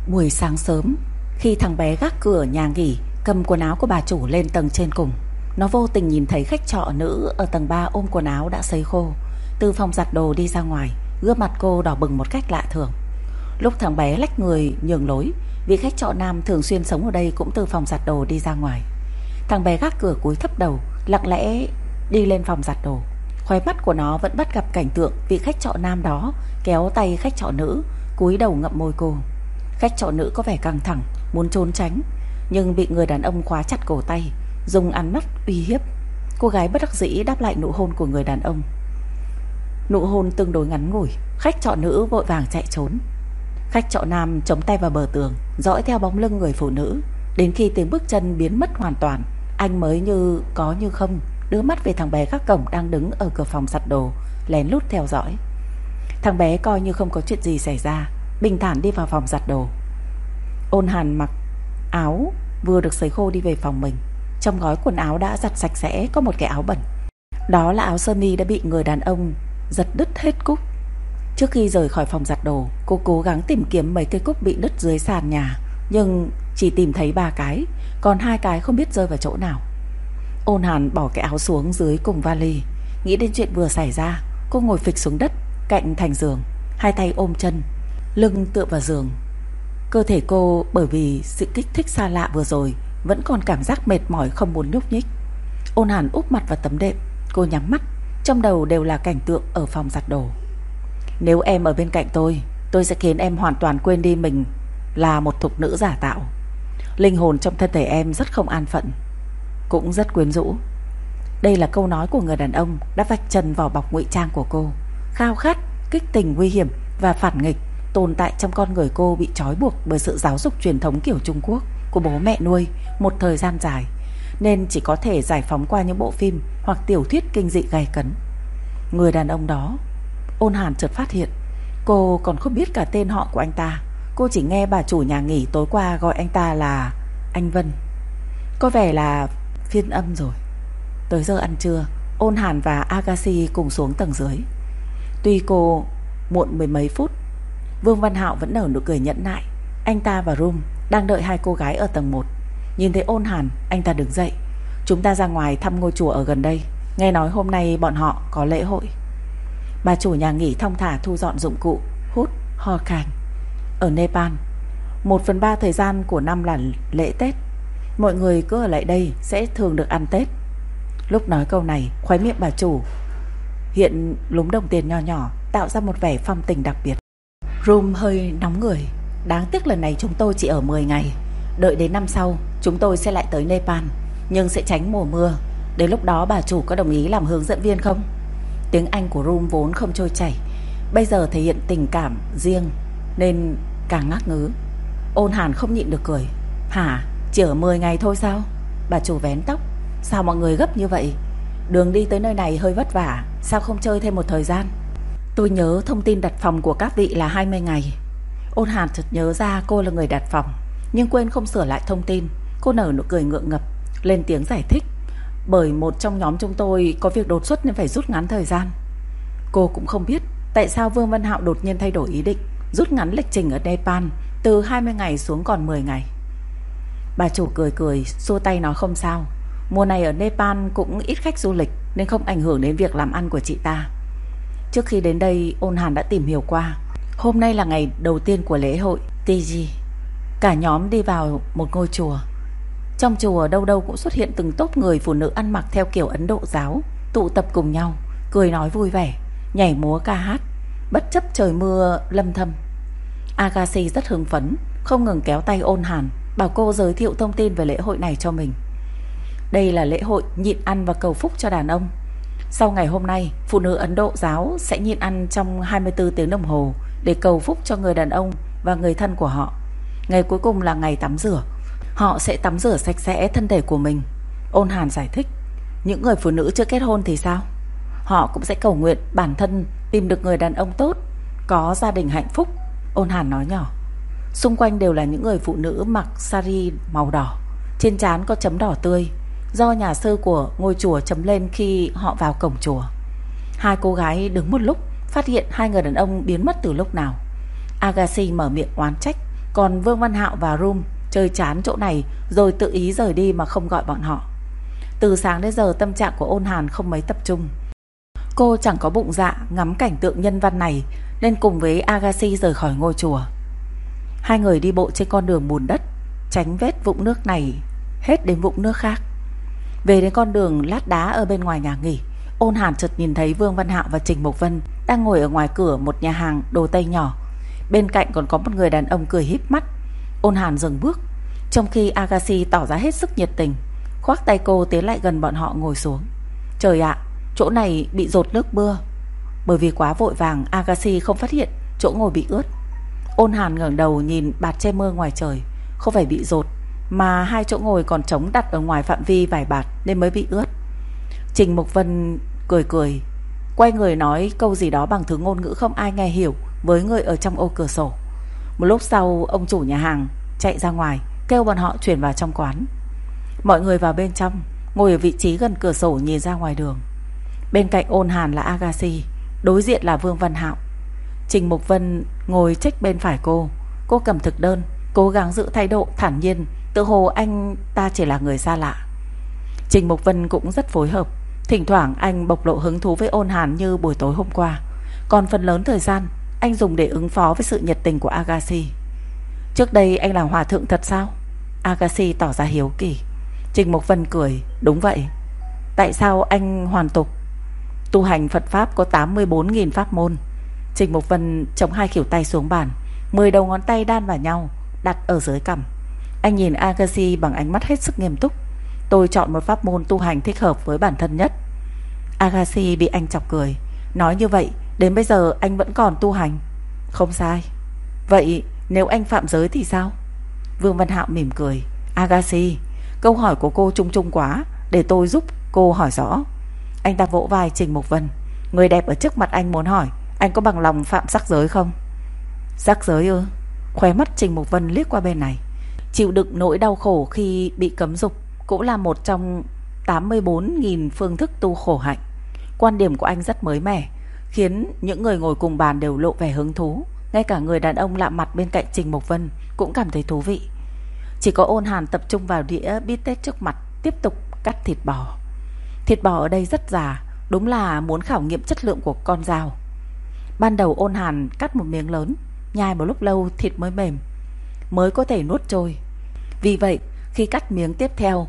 Buổi sáng sớm, khi thằng bé gác cửa nhà nghỉ cầm quần áo của bà chủ lên tầng trên cùng, nó vô tình nhìn thấy khách trọ nữ ở tầng 3 ôm quần áo đã sấy khô từ phòng giặt đồ đi ra ngoài. Gương mặt cô đỏ bừng một cách lạ thường. Lúc thằng bé lách người nhường lối, vị khách trọ nam thường xuyên sống ở đây cũng từ phòng giặt đồ đi ra ngoài. Thằng bé gác cửa cúi thấp đầu, lặng lẽ đi lên phòng giặt đồ. Khóe mắt của nó vẫn bắt gặp cảnh tượng vị khách trọ nam đó kéo tay khách trọ nữ, cúi đầu ngậm môi cô. Khách trọ nữ có vẻ căng thẳng, muốn trốn tránh, nhưng bị người đàn ông khóa chặt cổ tay, dùng ánh mắt uy hiếp. Cô gái bất đắc dĩ đáp lại nụ hôn của người đàn ông. Nụ hôn tương đối ngắn ngủi, khách trọ nữ vội vàng chạy trốn. Khách trọ nam chống tay vào bờ tường, dõi theo bóng lưng người phụ nữ. Đến khi tiếng bước chân biến mất hoàn toàn, anh mới như có như không đưa mắt về thằng bé gác cổng đang đứng ở cửa phòng giặt đồ, lén lút theo dõi. Thằng bé coi như không có chuyện gì xảy ra, bình thản đi vào phòng giặt đồ. Ôn Hàn mặc áo vừa được sấy khô đi về phòng mình. Trong gói quần áo đã giặt sạch sẽ có một cái áo bẩn. Đó là áo sơ mi đã bị người đàn ông giật đứt hết cúc. Trước khi rời khỏi phòng giặt đồ, cô cố gắng tìm kiếm mấy cây cúc bị đứt dưới sàn nhà, nhưng chỉ tìm thấy 3 cái, còn 2 cái không biết rơi vào chỗ nào. Ôn Hàn bỏ cái áo xuống dưới cùng vali. Nghĩ đến chuyện vừa xảy ra, cô ngồi phịch xuống đất cạnh thành giường, hai tay ôm chân, lưng tựa vào giường. Cơ thể cô bởi vì sự kích thích xa lạ vừa rồi vẫn còn cảm giác mệt mỏi không muốn nhúc nhích. Ôn Hàn úp mặt vào tấm đệm, cô nhắm mắt, trong đầu đều là cảnh tượng ở phòng giặt đồ. Nếu em ở bên cạnh tôi sẽ khiến em hoàn toàn quên đi mình là một thục nữ giả tạo. Linh hồn trong thân thể em rất không an phận, cũng rất quyến rũ. Đây là câu nói của người đàn ông đã vạch trần vỏ bọc ngụy trang của cô. Khao khát, kích tình nguy hiểm và phản nghịch tồn tại trong con người cô bị trói buộc bởi sự giáo dục truyền thống kiểu Trung Quốc của bố mẹ nuôi một thời gian dài, nên chỉ có thể giải phóng qua những bộ phim hoặc tiểu thuyết kinh dị gay cấn. Người đàn ông đó, Ôn Hàn chợt phát hiện cô còn không biết cả tên họ của anh ta. Cô chỉ nghe bà chủ nhà nghỉ tối qua gọi anh ta là anh Vân. Có vẻ là phiên âm rồi. Tới giờ ăn trưa, Ôn Hàn và Agassi cùng xuống tầng dưới. Tuy cô muộn mười mấy phút, Vương Văn Hạo vẫn nở nụ cười nhẫn nại. Anh ta và Room đang đợi hai cô gái ở tầng 1. Nhìn thấy Ôn Hàn, anh ta đứng dậy. Chúng ta ra ngoài thăm ngôi chùa ở gần đây, nghe nói hôm nay bọn họ có lễ hội. Bà chủ nhà nghỉ thong thả thu dọn dụng cụ, hút, ho khan. Ở Nepal, 1/3 thời gian của năm là lễ Tết. Mọi người cứ ở lại đây sẽ thường được ăn Tết. Lúc nói câu này, khóe miệng bà chủ hiện lúm đồng tiền nho nhỏ, tạo ra một vẻ phong tình đặc biệt. Room hơi nóng người. Đáng tiếc lần này chúng tôi chỉ ở 10 ngày. Đợi đến năm sau chúng tôi sẽ lại tới Nepal, nhưng sẽ tránh mùa mưa. Đến lúc đó bà chủ có đồng ý làm hướng dẫn viên không? Tiếng Anh của Room vốn không trôi chảy, bây giờ thể hiện tình cảm riêng nên càng ngắc ngứ. Ôn Hàn không nhịn được cười. Hả? Chỉ ở 10 ngày thôi sao? Bà chủ vén tóc. Sao mọi người gấp như vậy? Đường đi tới nơi này hơi vất vả, sao không chơi thêm một thời gian? Tôi nhớ thông tin đặt phòng của các vị là 20 ngày. Ôn Hàn chợt nhớ ra cô là người đặt phòng, nhưng quên không sửa lại thông tin. Cô nở nụ cười ngượng ngập, lên tiếng giải thích. Bởi một trong nhóm chúng tôi có việc đột xuất nên phải rút ngắn thời gian. Cô cũng không biết tại sao Vương Văn Hạo đột nhiên thay đổi ý định, rút ngắn lịch trình ở Nepal từ 20 ngày xuống còn 10 ngày. Bà chủ cười cười, xua tay nói không sao. Mùa này ở Nepal cũng ít khách du lịch nên không ảnh hưởng đến việc làm ăn của chị ta. Trước khi đến đây, Ôn Hàn đã tìm hiểu qua. Hôm nay là ngày đầu tiên của lễ hội Tiji. Cả nhóm đi vào một ngôi chùa. Trong chùa đâu đâu cũng xuất hiện từng tốp người phụ nữ ăn mặc theo kiểu Ấn Độ giáo, tụ tập cùng nhau, cười nói vui vẻ, nhảy múa ca hát, bất chấp trời mưa lâm thâm. Agassi rất hưng phấn, không ngừng kéo tay Ôn Hàn, bảo cô giới thiệu thông tin về lễ hội này cho mình. Đây là lễ hội nhịn ăn và cầu phúc cho đàn ông. Sau ngày hôm nay, phụ nữ Ấn Độ giáo sẽ nhịn ăn trong 24 tiếng đồng hồ để cầu phúc cho người đàn ông và người thân của họ. Ngày cuối cùng là ngày tắm rửa. Họ sẽ tắm rửa sạch sẽ thân thể của mình. Ôn Hàn giải thích. Những người phụ nữ chưa kết hôn thì sao? Họ cũng sẽ cầu nguyện bản thân tìm được người đàn ông tốt, có gia đình hạnh phúc. Ôn Hàn nói nhỏ. Xung quanh đều là những người phụ nữ mặc sari màu đỏ, trên trán có chấm đỏ tươi, do nhà sư của ngôi chùa chấm lên khi họ vào cổng chùa. Hai cô gái đứng một lúc, phát hiện hai người đàn ông biến mất từ lúc nào. Agassi mở miệng oán trách, Còn Vương Văn Hạo và Room chơi chán chỗ này rồi tự ý rời đi mà không gọi bọn họ. Từ sáng đến giờ tâm trạng của Ôn Hàn không mấy tập trung. Cô chẳng có bụng dạ ngắm cảnh tượng nhân văn này nên cùng với Agassi rời khỏi ngôi chùa. Hai người đi bộ trên con đường bùn đất, tránh vết vũng nước này hết đến vũng nước khác. Về đến con đường lát đá ở bên ngoài nhà nghỉ, Ôn Hàn chợt nhìn thấy Vương Văn Hạo và Trình Mục Vân đang ngồi ở ngoài cửa một nhà hàng đồ Tây nhỏ. Bên cạnh còn có một người đàn ông cười híp mắt. Ôn Hàn dừng bước, trong khi Agassi tỏ ra hết sức nhiệt tình, khoác tay cô tiến lại gần bọn họ ngồi xuống. Trời ạ, chỗ này bị dột nước mưa. Bởi vì quá vội vàng, Agassi không phát hiện chỗ ngồi bị ướt. Ôn Hàn ngẩng đầu nhìn bạt che mưa ngoài trời. Không phải bị dột, mà hai chỗ ngồi còn trống đặt ở ngoài phạm vi vài bạt nên mới bị ướt. Trình Mục Vân cười cười, quay người nói câu gì đó bằng thứ ngôn ngữ không ai nghe hiểu với người ở trong ô cửa sổ. Một lúc sau, ông chủ nhà hàng chạy ra ngoài kêu bọn họ chuyển vào trong quán. Mọi người vào bên trong, ngồi ở vị trí gần cửa sổ nhìn ra ngoài đường. Bên cạnh Ôn Hàn là Agassi, đối diện là Vương Văn Hạo. Trình Mục Vân ngồi trách bên phải cô. Cô cầm thực đơn, cố gắng giữ thái độ thản nhiên, tự hồ anh ta chỉ là người xa lạ. Trình Mục Vân cũng rất phối hợp. Thỉnh thoảng anh bộc lộ hứng thú với Ôn Hàn như buổi tối hôm qua. Còn phần lớn thời gian anh dùng để ứng phó với sự nhiệt tình của Agassi. Trước đây anh là hòa thượng thật sao? Agassi tỏ ra hiếu kỳ. Trình Mục Vân cười, đúng vậy. Tại sao anh hoàn tục? Tu hành Phật Pháp có 84.000 pháp môn. Trình Mục Vân chống hai khuỷu tay xuống bàn, 10 đầu ngón tay đan vào nhau, đặt ở dưới cằm. Anh nhìn Agassi bằng ánh mắt hết sức nghiêm túc. Tôi chọn một pháp môn tu hành thích hợp với bản thân nhất. Agassi bị anh chọc cười. Nói như vậy, đến bây giờ anh vẫn còn tu hành? Không sai. Vậy nếu anh phạm giới thì sao? Vương Văn Hạo mỉm cười. Agassi, câu hỏi của cô chung chung quá, để tôi giúp cô hỏi rõ. Anh ta vỗ vai Trình Mục Vân. Người đẹp ở trước mặt anh muốn hỏi, anh có bằng lòng phạm sắc giới không? Sắc giới ư? Khóe mắt Trình Mục Vân liếc qua bên này. Chịu đựng nỗi đau khổ khi bị cấm dục cũng là một trong 84.000 phương thức tu khổ hạnh. Quan điểm của anh rất mới mẻ, khiến những người ngồi cùng bàn đều lộ vẻ hứng thú. Ngay cả người đàn ông lạ mặt bên cạnh Trình Mục Vân cũng cảm thấy thú vị. Chỉ có Ôn Hàn tập trung vào đĩa bít tết trước mặt, tiếp tục cắt thịt bò. Thịt bò ở đây rất già, đúng là muốn khảo nghiệm chất lượng của con dao. Ban đầu Ôn Hàn cắt một miếng lớn, nhai một lúc lâu thịt mới mềm, mới có thể nuốt trôi. Vì vậy khi cắt miếng tiếp theo,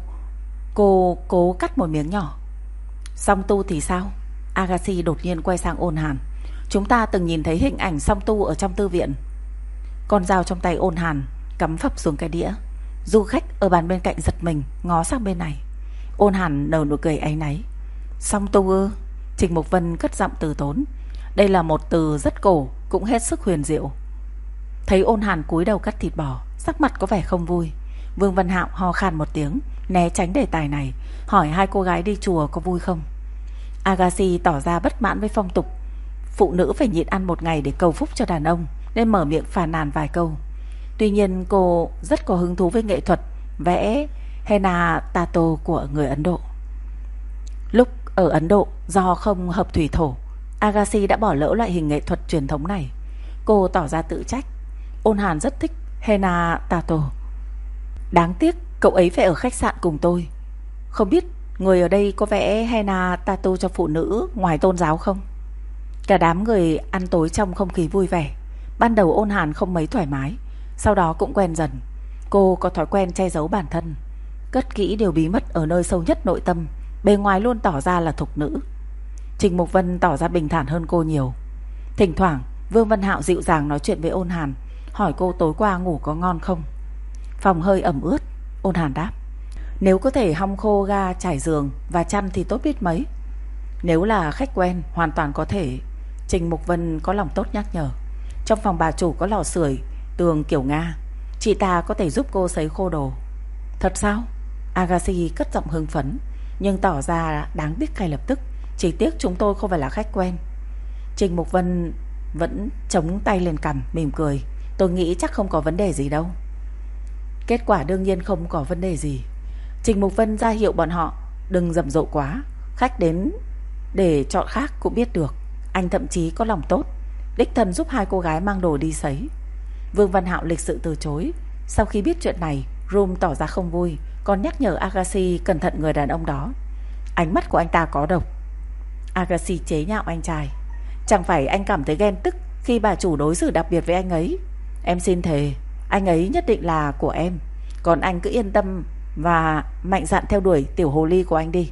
cô cố cắt một miếng nhỏ. Song tu thì sao? Agassi đột nhiên quay sang Ôn Hàn. Chúng ta từng nhìn thấy hình ảnh song tu ở trong tư viện. Con dao trong tay Ôn Hàn cắm phập xuống cái đĩa. Du khách ở bàn bên cạnh giật mình, ngó sang bên này. Ôn Hàn nở nụ cười áy náy. Song tu ư? Trình Mục Vân cất giọng từ tốn. Đây là một từ rất cổ, cũng hết sức huyền diệu. Thấy Ôn Hàn cúi đầu cắt thịt bò, sắc mặt có vẻ không vui. Vương Văn Hạo ho khan một tiếng, né tránh đề tài này, hỏi hai cô gái đi chùa có vui không. Agassi tỏ ra bất mãn với phong tục phụ nữ phải nhịn ăn một ngày để cầu phúc cho đàn ông, nên mở miệng phàn nàn vài câu. Tuy nhiên cô rất có hứng thú với nghệ thuật vẽ henna tato của người Ấn Độ. Lúc ở Ấn Độ, do không hợp thủy thổ, Agassi đã bỏ lỡ loại hình nghệ thuật truyền thống này. Cô tỏ ra tự trách. Ôn Hàn rất thích henna tato. Đáng tiếc cậu ấy phải ở khách sạn cùng tôi. Không biết người ở đây có vẽ henna tattoo cho phụ nữ ngoài tôn giáo không? Cả đám người ăn tối trong không khí vui vẻ. Ban đầu Ôn Hàn không mấy thoải mái, sau đó cũng quen dần. Cô có thói quen che giấu bản thân, cất kỹ điều bí mật ở nơi sâu nhất nội tâm, bề ngoài luôn tỏ ra là thục nữ. Trình Mục Vân tỏ ra bình thản hơn cô nhiều. Thỉnh thoảng Vương Văn Hạo dịu dàng nói chuyện với Ôn Hàn, hỏi cô tối qua ngủ có ngon không. Phòng hơi ẩm ướt. Ôn Hàn đáp, nếu có thể hong khô ga trải giường và chăn thì tốt biết mấy. Nếu là khách quen hoàn toàn có thể. Trình Mục Vân có lòng tốt nhắc nhở. Trong phòng bà chủ có lò sưởi tường kiểu Nga, chị ta có thể giúp cô sấy khô đồ. Thật sao? Agassi cất giọng hưng phấn, nhưng tỏ ra đáng tiếc ngay lập tức. Chỉ tiếc chúng tôi không phải là khách quen. Trình Mục Vân vẫn chống tay lên cằm, mỉm cười. Tôi nghĩ chắc không có vấn đề gì đâu. Kết quả đương nhiên không có vấn đề gì. Trình Mục Vân ra hiệu bọn họ đừng rầm rộ quá. Khách đến để chọn khác cũng biết được. Anh thậm chí có lòng tốt, đích thân giúp hai cô gái mang đồ đi sấy. Vương Văn Hạo lịch sự từ chối. Sau khi biết chuyện này, Room tỏ ra không vui, còn nhắc nhở Agassi cẩn thận người đàn ông đó. Ánh mắt của anh ta có độc. Agassi chế nhạo anh trai. Chẳng phải anh cảm thấy ghen tức khi bà chủ đối xử đặc biệt với anh ấy? Em xin thề, anh ấy nhất định là của em. Còn anh cứ yên tâm và mạnh dạn theo đuổi tiểu hồ ly của anh đi.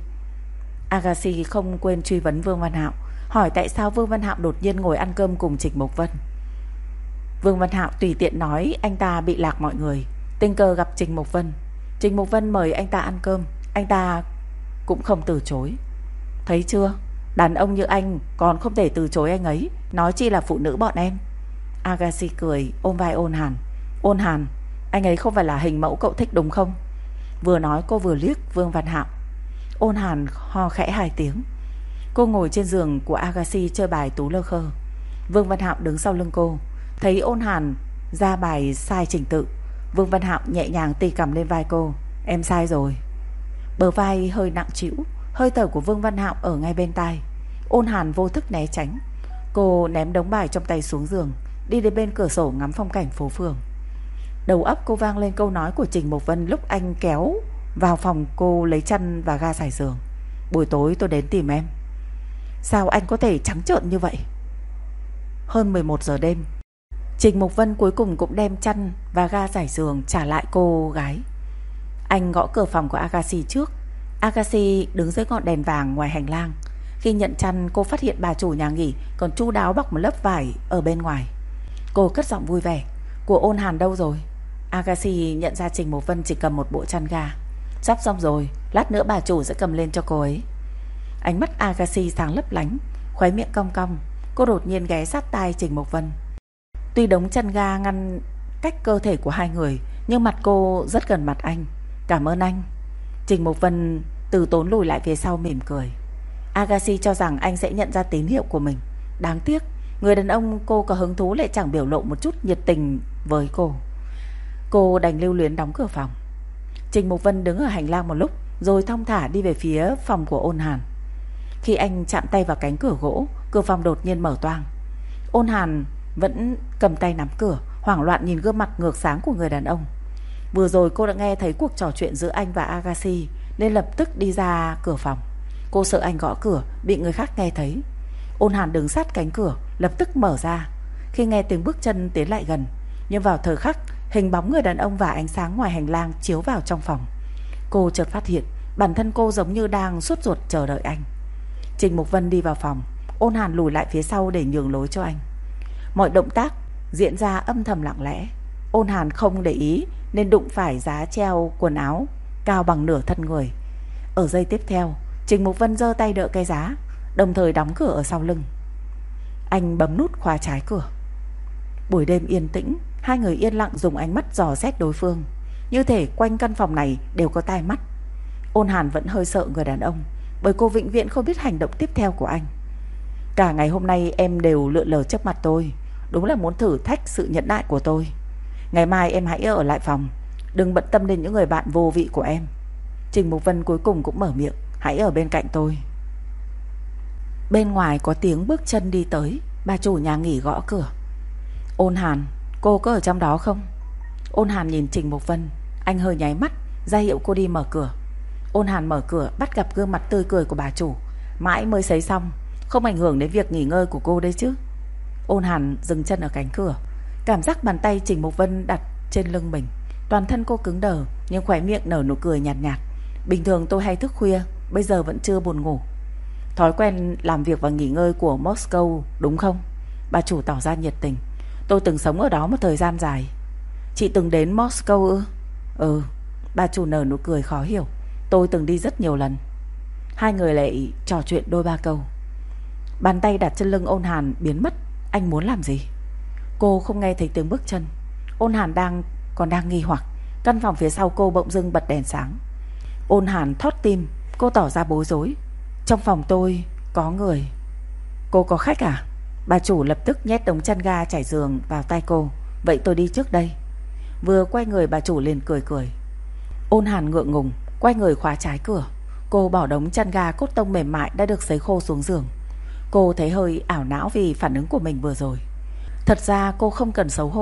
Agassi không quên truy vấn Vương Văn Hạo, hỏi tại sao Vương Văn Hạo đột nhiên ngồi ăn cơm cùng Trịnh Mục Vân. Vương Văn Hạo tùy tiện nói anh ta bị lạc mọi người, tình cờ gặp Trịnh Mục Vân. Trịnh Mục Vân mời anh ta ăn cơm, anh ta cũng không từ chối. Thấy chưa, đàn ông như anh còn không thể từ chối anh ấy, nói chi là phụ nữ bọn em. Agassi cười ôm vai Ôn Hàn. Ôn Hàn, anh ấy không phải là hình mẫu cậu thích đúng không? Vừa nói cô vừa liếc Vương Văn Hạo. Ôn Hàn ho khẽ 2 tiếng. Cô ngồi trên giường của Agassi chơi bài tú lơ khơ. Vương Văn Hạo đứng sau lưng cô. Thấy Ôn Hàn ra bài sai trình tự, Vương Văn Hạo nhẹ nhàng tì cầm lên vai cô. Em sai rồi. Bờ vai hơi nặng trĩu, hơi thở của Vương Văn Hạo ở ngay bên tai. Ôn Hàn vô thức né tránh. Cô ném đống bài trong tay xuống giường, đi đến bên cửa sổ ngắm phong cảnh phố phường. Đầu óc cô vang lên câu nói của Trình Mục Vân lúc anh kéo vào phòng cô lấy chăn và ga trải giường. Buổi tối tôi đến tìm em. Sao anh có thể trắng trợn như vậy? Hơn 11 giờ đêm, Trình Mục Vân cuối cùng cũng đem chăn và ga trải giường trả lại cô gái. Anh gõ cửa phòng của Agassi trước. Agassi đứng dưới ngọn đèn vàng ngoài hành lang. Khi nhận chăn, cô phát hiện bà chủ nhà nghỉ còn chu đáo bọc một lớp vải ở bên ngoài. Cô cất giọng vui vẻ. Của Ôn Hàn đâu rồi? Agassi nhận ra Trình Mục Vân chỉ cầm một bộ chăn ga. Sắp xong rồi, lát nữa bà chủ sẽ cầm lên cho cô ấy. Ánh mắt Agassi sáng lấp lánh, khóe miệng cong cong. Cô đột nhiên ghé sát tai Trình Mục Vân. Tuy đống chăn ga ngăn cách cơ thể của hai người, nhưng mặt cô rất gần mặt anh. Cảm ơn anh. Trình Mục Vân từ tốn lùi lại phía sau mỉm cười. Agassi cho rằng anh sẽ nhận ra tín hiệu của mình. Đáng tiếc, người đàn ông cô có hứng thú lại chẳng biểu lộ một chút nhiệt tình với cô. Cô đành lưu luyến đóng cửa phòng. Trình Mục Vân đứng ở hành lang một lúc, rồi thong thả đi về phía phòng của Ôn Hàn. Khi anh chạm tay vào cánh cửa gỗ, cửa phòng đột nhiên mở toang. Ôn Hàn vẫn cầm tay nắm cửa, hoảng loạn nhìn gương mặt ngược sáng của người đàn ông. Vừa rồi cô đã nghe thấy cuộc trò chuyện giữa anh và Agassi, nên lập tức đi ra cửa phòng. Cô sợ anh gõ cửa bị người khác nghe thấy. Ôn Hàn đứng sát cánh cửa, lập tức mở ra. Khi nghe tiếng bước chân tiến lại gần, nhưng vào thời khắc hình bóng người đàn ông và ánh sáng ngoài hành lang chiếu vào trong phòng, cô chợt phát hiện bản thân cô giống như đang sốt ruột chờ đợi anh. Trình Mục Vân đi vào phòng. Ôn Hàn lùi lại phía sau để nhường lối cho anh. Mọi động tác diễn ra âm thầm lặng lẽ. Ôn Hàn không để ý nên đụng phải giá treo quần áo cao bằng nửa thân người. Ở giây tiếp theo, Trình Mục Vân giơ tay đỡ cái giá, đồng thời đóng cửa ở sau lưng. Anh bấm nút khóa trái cửa. Buổi đêm yên tĩnh, hai người yên lặng dùng ánh mắt dò xét đối phương, như thể quanh căn phòng này đều có tai mắt. Ôn Hàn vẫn hơi sợ người đàn ông, bởi cô vĩnh viễn không biết hành động tiếp theo của anh. Cả ngày hôm nay em đều lượn lờ trước mặt tôi, đúng là muốn thử thách sự nhẫn nại của tôi. Ngày mai em hãy ở lại phòng, đừng bận tâm đến những người bạn vô vị của em. Trình Mục Vân cuối cùng cũng mở miệng. Hãy ở bên cạnh tôi. Bên ngoài có tiếng bước chân đi tới. Bà chủ nhà nghỉ gõ cửa. Ôn Hàn, cô có ở trong đó không? Ôn Hàn nhìn Trình Mục Vân. Anh hơi nháy mắt ra hiệu cô đi mở cửa. Ôn Hàn mở cửa, bắt gặp gương mặt tươi cười của bà chủ. Mãi mới sấy xong, không ảnh hưởng đến việc nghỉ ngơi của cô đấy chứ. Ôn Hàn dừng chân ở cánh cửa, cảm giác bàn tay Trình Mục Vân đặt trên lưng mình. Toàn thân cô cứng đờ, nhưng khóe miệng nở nụ cười nhạt nhạt. Bình thường tôi hay thức khuya, bây giờ vẫn chưa buồn ngủ. Thói quen làm việc và nghỉ ngơi của Moscow đúng không? Bà chủ tỏ ra nhiệt tình. Tôi từng sống ở đó một thời gian dài. Chị từng đến Moscow ư? Ừ. Bà chủ nở nụ cười khó hiểu. Tôi từng đi rất nhiều lần. Hai người lại trò chuyện đôi ba câu. Bàn tay đặt trên lưng Ôn Hàn biến mất. Anh muốn làm gì? Cô không nghe thấy tiếng bước chân. Ôn Hàn còn đang nghi hoặc. Căn phòng phía sau cô bỗng dưng bật đèn sáng. Ôn Hàn thót tim. Cô tỏ ra bối rối. Trong phòng tôi có người. Cô có khách à? Bà chủ lập tức nhét đống chăn ga trải giường vào tay cô. Vậy tôi đi trước đây. Vừa quay người bà chủ liền cười cười. Ôn Hàn ngượng ngùng quay người khóa trái cửa. Cô bỏ đống chăn ga cốt tông mềm mại đã được sấy khô xuống giường. Cô thấy hơi ảo não vì phản ứng của mình vừa rồi. Thật ra cô không cần xấu hổ.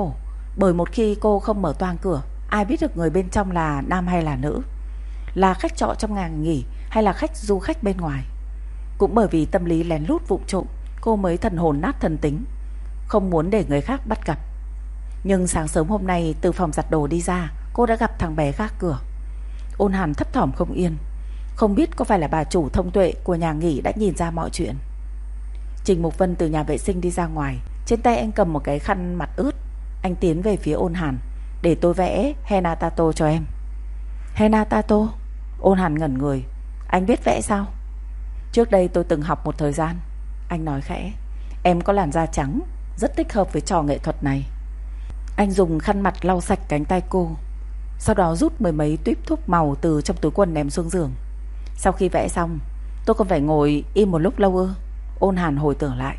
Bởi một khi cô không mở toang cửa, ai biết được người bên trong là nam hay là nữ, là khách trọ trong nhà nghỉ hay là khách du khách bên ngoài. Cũng bởi vì tâm lý lén lút vụng trộm, cô mới thần hồn nát thần tính, không muốn để người khác bắt gặp. Nhưng sáng sớm hôm nay từ phòng giặt đồ đi ra, cô đã gặp thằng bé gác cửa. Ôn Hàn thấp thỏm không yên, không biết có phải là bà chủ thông tuệ của nhà nghỉ đã nhìn ra mọi chuyện. Trình Mục Vân từ nhà vệ sinh đi ra ngoài, trên tay anh cầm một cái khăn mặt ướt. Anh tiến về phía Ôn Hàn. Để tôi vẽ henna tattoo cho em. Henna tattoo? Ôn Hàn ngẩn người. Anh biết vẽ sao? Trước đây tôi từng học một thời gian. Anh nói khẽ. Em có làn da trắng, rất thích hợp với trò nghệ thuật này. Anh dùng khăn mặt lau sạch cánh tay cô, sau đó rút mười mấy tuýp thuốc màu từ trong túi quần ném xuống giường. Sau khi vẽ xong, tôi còn phải ngồi im một lúc lâu ư? Ôn Hàn hồi tưởng lại.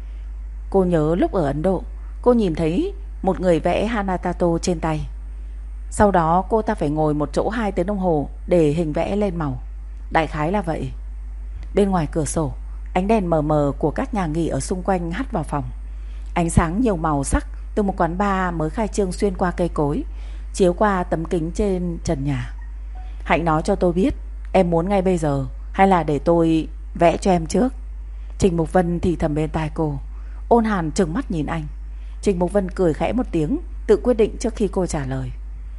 Cô nhớ lúc ở Ấn Độ, cô nhìn thấy một người vẽ henna tattoo trên tay. Sau đó cô ta phải ngồi một chỗ 2 tiếng đồng hồ để hình vẽ lên màu. Đại khái là vậy. Bên ngoài cửa sổ, ánh đèn mờ mờ của các nhà nghỉ ở xung quanh hắt vào phòng. Ánh sáng nhiều màu sắc từ một quán bar mới khai trương xuyên qua cây cối, chiếu qua tấm kính trên trần nhà. Hạnh nói cho tôi biết em muốn ngay bây giờ hay là để tôi vẽ cho em trước? Trình Mục Vân thì thầm bên tai cô. Ôn Hàn trừng mắt nhìn anh. Trình Mục Vân cười khẽ một tiếng, tự quyết định trước khi cô trả lời.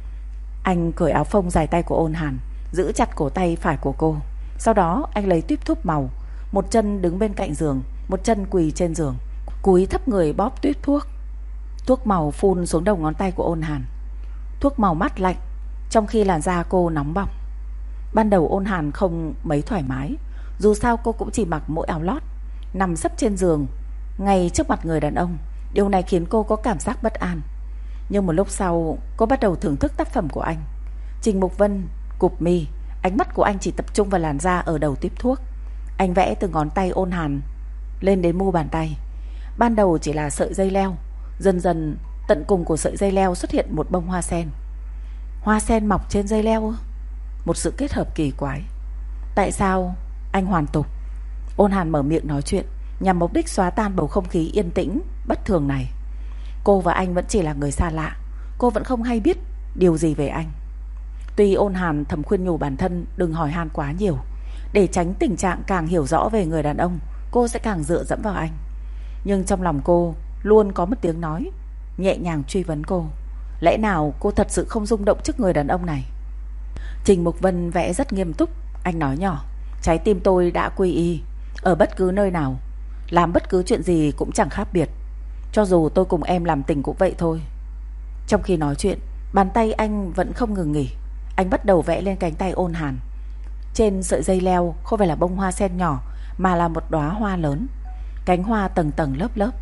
Anh cởi áo phông dài tay của Ôn Hàn, giữ chặt cổ tay phải của cô. Sau đó anh lấy tuýp thuốc màu, một chân đứng bên cạnh giường, một chân quỳ trên giường, cúi thấp người bóp tuýp thuốc. Thuốc màu phun xuống đầu ngón tay của Ôn Hàn. Thuốc màu mát lạnh, trong khi làn da cô nóng bỏng. Ban đầu Ôn Hàn không mấy thoải mái, dù sao cô cũng chỉ mặc mỗi áo lót, nằm sấp trên giường ngay trước mặt người đàn ông. Điều này khiến cô có cảm giác bất an. Nhưng một lúc sau, cô bắt đầu thưởng thức tác phẩm của anh. Trình Mục Vân cụp mi, ánh mắt của anh chỉ tập trung vào làn da ở đầu tuýp thuốc. Anh vẽ từ ngón tay Ôn Hàn lên đến mu bàn tay. Ban đầu chỉ là sợi dây leo, dần dần tận cùng của sợi dây leo xuất hiện một bông hoa sen. Hoa sen mọc trên dây leo, một sự kết hợp kỳ quái. Tại sao anh hoàn tục? Ôn Hàn mở miệng nói chuyện, nhằm mục đích xóa tan bầu không khí yên tĩnh bất thường này. Cô và anh vẫn chỉ là người xa lạ, cô vẫn không hay biết điều gì về anh. Tuy Ôn Hàn thầm khuyên nhủ bản thân đừng hỏi han quá nhiều, để tránh tình trạng càng hiểu rõ về người đàn ông, cô sẽ càng dựa dẫm vào anh. Nhưng trong lòng cô luôn có một tiếng nói nhẹ nhàng truy vấn cô. Lẽ nào cô thật sự không rung động trước người đàn ông này? Trình Mục Vân vẽ rất nghiêm túc. Anh nói nhỏ. Trái tim tôi đã quy y. Ở bất cứ nơi nào, làm bất cứ chuyện gì cũng chẳng khác biệt. Cho dù tôi cùng em làm tình cũng vậy thôi. Trong khi nói chuyện, bàn tay anh vẫn không ngừng nghỉ. Anh bắt đầu vẽ lên cánh tay Ôn Hàn. Trên sợi dây leo không phải là bông hoa sen nhỏ, mà là một đóa hoa lớn. Cánh hoa tầng tầng lớp lớp.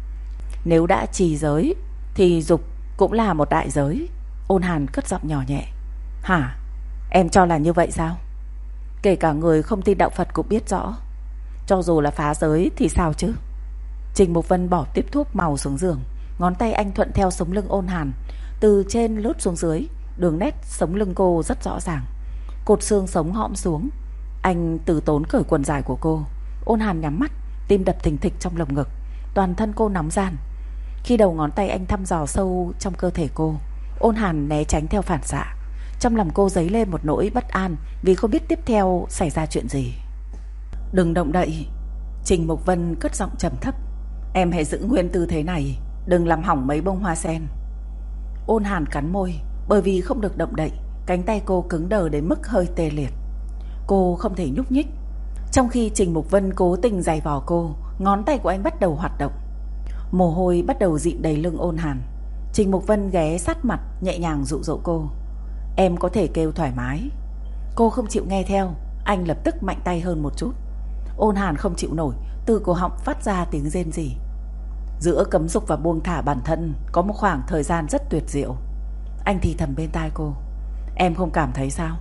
Nếu đã trì giới thì dục cũng là một đại giới. Ôn Hàn cất giọng nhỏ nhẹ. Hả? Em cho là như vậy sao? Kể cả người không tin đạo Phật cũng biết rõ. Cho dù là phá giới thì sao chứ? Trình Mục Vân bỏ tiếp thuốc màu xuống giường. Ngón tay anh thuận theo sống lưng Ôn Hàn, từ trên lướt xuống dưới. Đường nét sống lưng cô rất rõ ràng, cột xương sống hõm xuống. Anh từ tốn cởi quần dài của cô. Ôn Hàn nhắm mắt, tim đập thình thịch trong lồng ngực. Toàn thân cô nóng ran. Khi đầu ngón tay anh thăm dò sâu trong cơ thể cô, Ôn Hàn né tránh theo phản xạ. Trong lòng cô dấy lên một nỗi bất an, vì không biết tiếp theo xảy ra chuyện gì. Đừng động đậy. Trình Mục Vân cất giọng trầm thấp. Em hãy giữ nguyên tư thế này, đừng làm hỏng mấy bông hoa sen. Ôn Hàn cắn môi, bởi vì không được động đậy, cánh tay cô cứng đờ đến mức hơi tê liệt. Cô không thể nhúc nhích. Trong khi Trình Mục Vân cố tình giày vò cô, ngón tay của anh bắt đầu hoạt động. Mồ hôi bắt đầu dịn đầy lưng Ôn Hàn. Trình Mục Vân ghé sát mặt, nhẹ nhàng dụ dỗ cô. Em có thể kêu thoải mái. Cô không chịu nghe theo. Anh lập tức mạnh tay hơn một chút. Ôn Hàn không chịu nổi, từ cổ họng phát ra tiếng rên rỉ. Giữa cấm dục và buông thả bản thân có một khoảng thời gian rất tuyệt diệu. Anh thì thầm bên tai cô. Em không cảm thấy sao?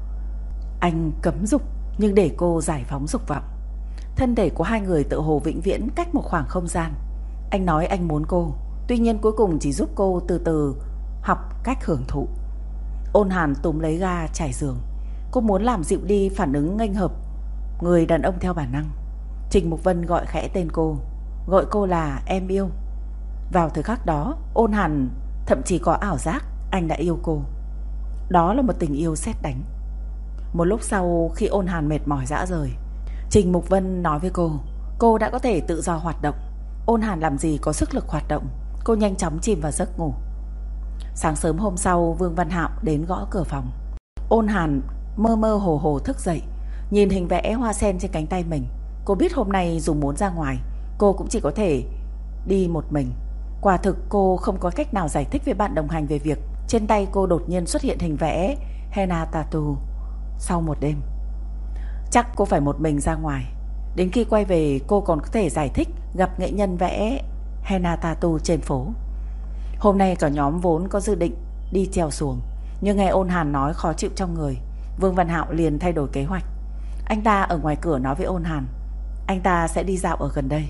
Anh cấm dục nhưng để cô giải phóng dục vọng. Thân thể của hai người tự hồ vĩnh viễn cách một khoảng không gian. Anh nói anh muốn cô, tuy nhiên cuối cùng chỉ giúp cô từ từ học cách hưởng thụ. Ôn Hàn túm lấy ga trải giường. Cô muốn làm dịu đi phản ứng nghênh hợp người đàn ông theo bản năng. Trình Mục Vân gọi khẽ tên cô, gọi cô là em yêu. Vào thời khắc đó, Ôn Hàn thậm chí có ảo giác anh đã yêu cô. Đó là một tình yêu sét đánh. Một lúc sau, khi Ôn Hàn mệt mỏi rã rời, Trình Mục Vân nói với cô đã có thể tự do hoạt động. Ôn Hàn làm gì có sức lực hoạt động. Cô nhanh chóng chìm vào giấc ngủ. Sáng sớm hôm sau, Vương Văn Hạo đến gõ cửa phòng. Ôn Hàn mơ mơ hồ hồ thức dậy, nhìn hình vẽ hoa sen trên cánh tay mình. Cô biết hôm nay dù muốn ra ngoài, cô cũng chỉ có thể đi một mình. Quả thực cô không có cách nào giải thích với bạn đồng hành về việc trên tay cô đột nhiên xuất hiện hình vẽ henna tattoo sau một đêm. Chắc cô phải một mình ra ngoài. Đến khi quay về, cô còn có thể giải thích gặp nghệ nhân vẽ henna tattoo trên phố. Hôm nay cả nhóm vốn có dự định đi trèo xuồng, nhưng nghe Ôn Hàn nói khó chịu trong người, Vương Văn Hạo liền thay đổi kế hoạch. Anh ta ở ngoài cửa nói với Ôn Hàn anh ta sẽ đi dạo ở gần đây.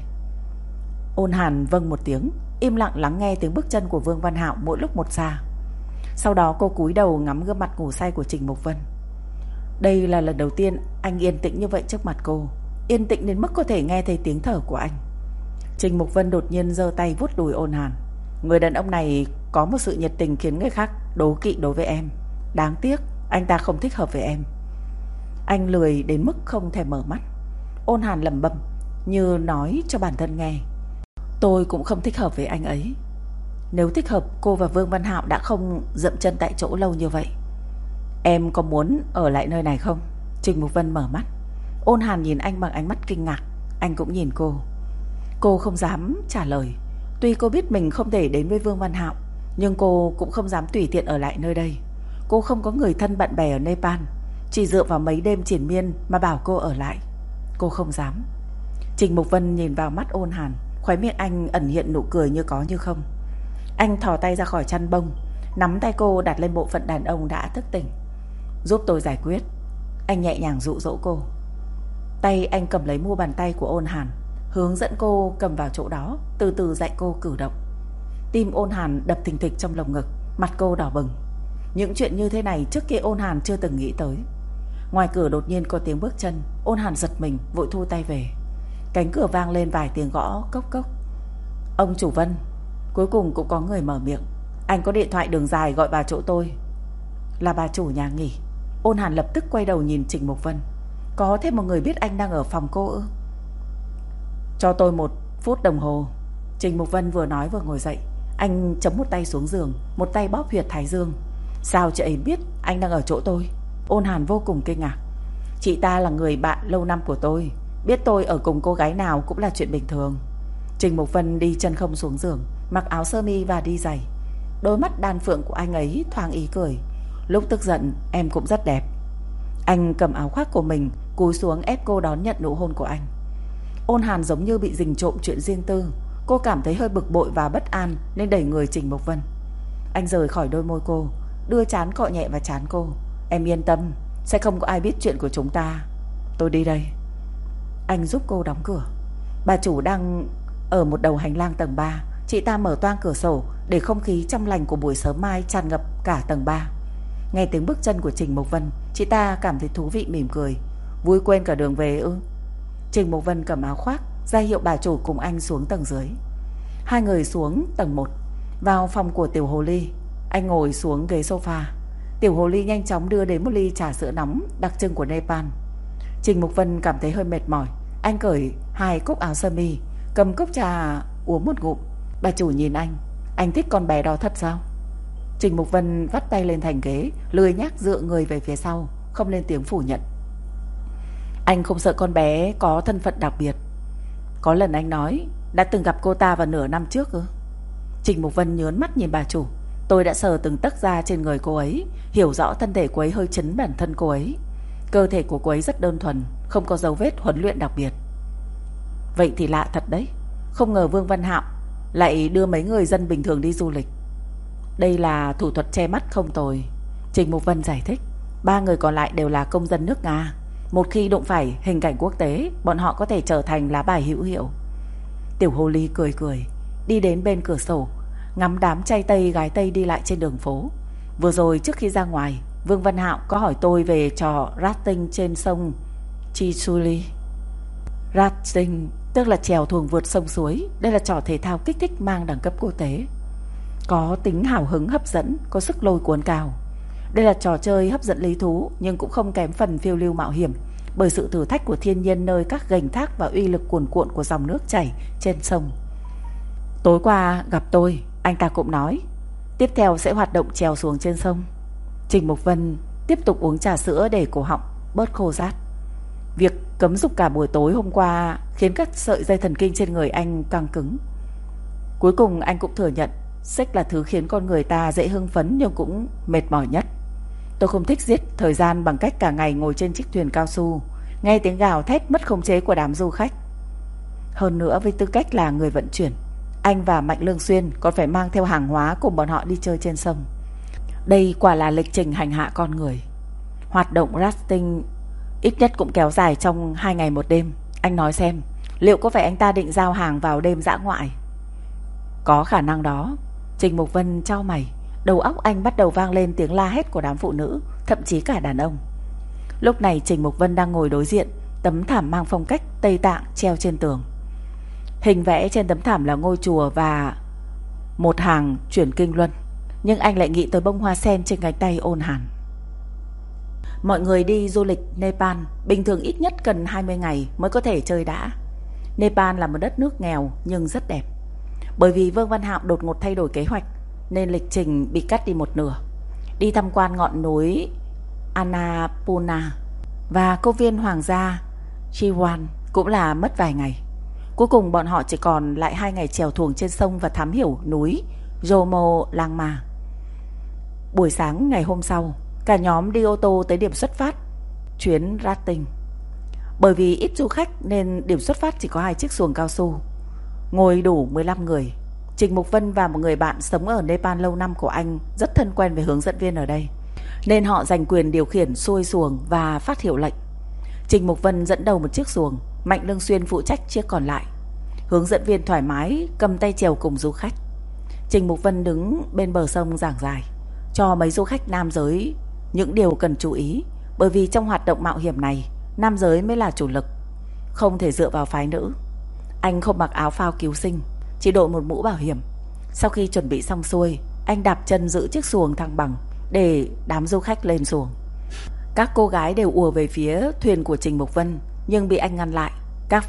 Ôn Hàn vâng một tiếng, im lặng lắng nghe tiếng bước chân của Vương Văn Hạo mỗi lúc một xa. Sau đó cô cúi đầu ngắm gương mặt ngủ say của Trình Mục Vân. Đây là lần đầu tiên anh yên tĩnh như vậy trước mặt cô, yên tĩnh đến mức có thể nghe thấy tiếng thở của anh. Trình Mục Vân đột nhiên giơ tay vuốt đùi Ôn Hàn. Người đàn ông này có một sự nhiệt tình khiến người khác đố kỵ đối với em. Đáng tiếc anh ta không thích hợp với em. Anh lười đến mức không thể mở mắt. Ôn Hàn lẩm bẩm như nói cho bản thân nghe. Tôi cũng không thích hợp với anh ấy. Nếu thích hợp, cô và Vương Văn Hạo đã không dậm chân tại chỗ lâu như vậy. Em có muốn ở lại nơi này không? Trình Mục Vân mở mắt. Ôn Hàn nhìn anh bằng ánh mắt kinh ngạc. Anh cũng nhìn cô. Cô không dám trả lời. Tuy cô biết mình không thể đến với Vương Văn Hạo, nhưng cô cũng không dám tùy tiện ở lại nơi đây. Cô không có người thân bạn bè ở Nepal, chỉ dựa vào mấy đêm triền miên mà bảo cô ở lại. Cô không dám. Trình Mục Vân nhìn vào mắt Ôn Hàn, khóe miệng anh ẩn hiện nụ cười như có như không. Anh thò tay ra khỏi chăn bông, nắm tay cô đặt lên bộ phận đàn ông đã thức tỉnh. Giúp tôi giải quyết. Anh nhẹ nhàng dụ dỗ cô. Tay anh cầm lấy mu bàn tay của Ôn Hàn, hướng dẫn cô cầm vào chỗ đó, từ từ dạy cô cử động. Tim Ôn Hàn đập thình thịch trong lồng ngực, mặt cô đỏ bừng. Những chuyện như thế này trước kia Ôn Hàn chưa từng nghĩ tới. Ngoài cửa đột nhiên có tiếng bước chân. Ôn Hàn giật mình, vội thu tay về. Cánh cửa vang lên vài tiếng gõ cốc cốc. Ông chủ Vân. Cuối cùng cũng có người mở miệng. Anh có điện thoại đường dài gọi vào chỗ tôi. Là bà chủ nhà nghỉ. Ôn Hàn lập tức quay đầu nhìn Trình Mục Vân. Có thêm một người biết anh đang ở phòng cô ư? Cho tôi 1 phút đồng hồ. Trình Mục Vân vừa nói vừa ngồi dậy. Anh chấm một tay xuống giường, một tay bóp huyệt thái dương. Sao chị ấy biết anh đang ở chỗ tôi? Ôn Hàn vô cùng kinh ngạc. Chị ta là người bạn lâu năm của tôi, biết tôi ở cùng cô gái nào cũng là chuyện bình thường. Trình Mục Vân đi chân không xuống giường, mặc áo sơ mi và đi giày. Đôi mắt đan phượng của anh ấy thoáng ý cười. Lúc tức giận em cũng rất đẹp. Anh cầm áo khoác của mình, cúi xuống ép cô đón nhận nụ hôn của anh. Ôn Hàn giống như bị rình trộm chuyện riêng tư. Cô cảm thấy hơi bực bội và bất an nên đẩy người Trình Mục Vân. Anh rời khỏi đôi môi cô, đưa trán cọ nhẹ vào trán cô. Em yên tâm, sẽ không có ai biết chuyện của chúng ta. Tôi đi đây. Anh giúp cô đóng cửa. Bà chủ đang ở một đầu hành lang tầng 3. Chị ta mở toang cửa sổ để không khí trong lành của buổi sớm mai tràn ngập cả tầng 3. Nghe tiếng bước chân của Trình Mục Vân, chị ta cảm thấy thú vị mỉm cười. Vui quên cả đường về ư? Trình Mục Vân cầm áo khoác ra hiệu bà chủ cùng anh xuống tầng dưới. Hai người xuống tầng 1, vào phòng của Tiểu Hồ Ly. Anh ngồi xuống ghế sofa. Tiểu Hồ Ly nhanh chóng đưa đến một ly trà sữa nóng đặc trưng của Nepal. Trình Mục Vân cảm thấy hơi mệt mỏi. Anh cởi 2 cúc áo sơ mi, cầm cốc trà uống một ngụm. Bà chủ nhìn anh thích con bé đó thật sao? Trình Mục Vân vắt tay lên thành ghế, lười nhác dựa người về phía sau, không lên tiếng phủ nhận. Anh không sợ con bé có thân phận đặc biệt. Có lần anh nói đã từng gặp cô ta vào nửa năm trước ư? Trình Mục Vân nhớn mắt nhìn bà chủ. Tôi đã sờ từng tấc da trên người cô ấy, hiểu rõ thân thể cô ấy hơi chấn bản thân cô ấy. Cơ thể của cô ấy rất đơn thuần, không có dấu vết huấn luyện đặc biệt. Vậy thì lạ thật đấy. Không ngờ Vương Văn Hạo lại đưa mấy người dân bình thường đi du lịch. Đây là thủ thuật che mắt không tồi. Trình Mục Vân giải thích. 3 người còn lại đều là công dân nước Nga. Một khi đụng phải hình cảnh quốc tế, bọn họ có thể trở thành lá bài hữu hiệu. Tiểu Hồ Ly cười cười, đi đến bên cửa sổ, ngắm đám trai Tây gái Tây đi lại trên đường phố. Vừa rồi trước khi ra ngoài, Vương Văn Hạo có hỏi tôi về trò rafting trên sông Chishuli. Rafting tức là chèo thuyền vượt sông suối. Đây là trò thể thao kích thích mang đẳng cấp quốc tế. có tính hào hứng hấp dẫn, có sức lôi cuốn cao. Đây là trò chơi hấp dẫn lý thú, nhưng cũng không kém phần phiêu lưu mạo hiểm, bởi sự thử thách của thiên nhiên nơi các gành thác và uy lực cuồn cuộn của dòng nước chảy trên sông. Tối qua gặp tôi, anh ta cũng nói tiếp theo sẽ hoạt động trèo xuồng trên sông. Trình Mục Vân tiếp tục uống trà sữa để cổ họng bớt khô rát. Việc cấm dục cả buổi tối hôm qua khiến các sợi dây thần kinh trên người anh căng cứng. Cuối cùng anh cũng thừa nhận sex là thứ khiến con người ta dễ hưng phấn nhưng cũng mệt mỏi nhất. Tôi không thích giết thời gian bằng cách cả ngày ngồi trên chiếc thuyền cao su, nghe tiếng gào thét mất khống chế của đám du khách. Hơn nữa, với tư cách là người vận chuyển, anh và Mạnh Lương Xuyên còn phải mang theo hàng hóa cùng bọn họ đi chơi trên sông. Đây quả là lịch trình hành hạ con người. Hoạt động rafting ít nhất cũng kéo dài trong 2 ngày 1 đêm. Anh nói xem, liệu có phải anh ta định giao hàng vào đêm dã ngoại? Có khả năng đó. Trình Mục Vân chau mày. Đầu óc anh bắt đầu vang lên tiếng la hét của đám phụ nữ, thậm chí cả đàn ông. Lúc này Trình Mục Vân đang ngồi đối diện tấm thảm mang phong cách Tây Tạng treo trên tường. Hình vẽ trên tấm thảm là ngôi chùa và một hàng chuyển kinh luân, nhưng anh lại nghĩ tới bông hoa sen trên cánh tay ôn hàn. Mọi người đi du lịch Nepal bình thường ít nhất cần 20 ngày mới có thể chơi đã. Nepal là một đất nước nghèo nhưng rất đẹp. Bởi vì Vương Văn Hạo đột ngột thay đổi kế hoạch nên lịch trình bị cắt đi một nửa. Đi tham quan ngọn núi Annapurna và công viên hoàng gia Chilwan cũng là mất vài ngày. Cuối cùng bọn họ chỉ còn lại 2 ngày chèo thuyền trên sông và thám hiểm núi Jomo Langma. Buổi sáng ngày hôm sau, cả nhóm đi ô tô tới điểm xuất phát chuyến rafting. Bởi vì ít du khách nên điểm xuất phát chỉ có 2 chiếc xuồng cao su, ngồi đủ 15 người. Trình Mục Vân và một người bạn sống ở Nepal lâu năm của anh rất thân quen với hướng dẫn viên ở đây, nên họ giành quyền điều khiển xuôi xuồng và phát hiệu lệnh. Trình Mục Vân dẫn đầu một chiếc xuồng, Mạnh Lương Xuyên phụ trách chiếc còn lại. Hướng dẫn viên thoải mái cầm tay chèo cùng du khách. Trình Mục Vân đứng bên bờ sông giảng giải cho mấy du khách nam giới những điều cần chú ý, bởi vì trong hoạt động mạo hiểm này, nam giới mới là chủ lực, không thể dựa vào phái nữ. Anh không mặc áo phao cứu sinh, chỉ đội một mũ bảo hiểm. Sau khi chuẩn bị xong xuôi, anh đạp chân giữ chiếc xuồng thăng bằng để đám du khách lên xuồng. Các cô gái đều ùa về phía thuyền của Trình Mục Vân, nhưng bị anh ngăn lại.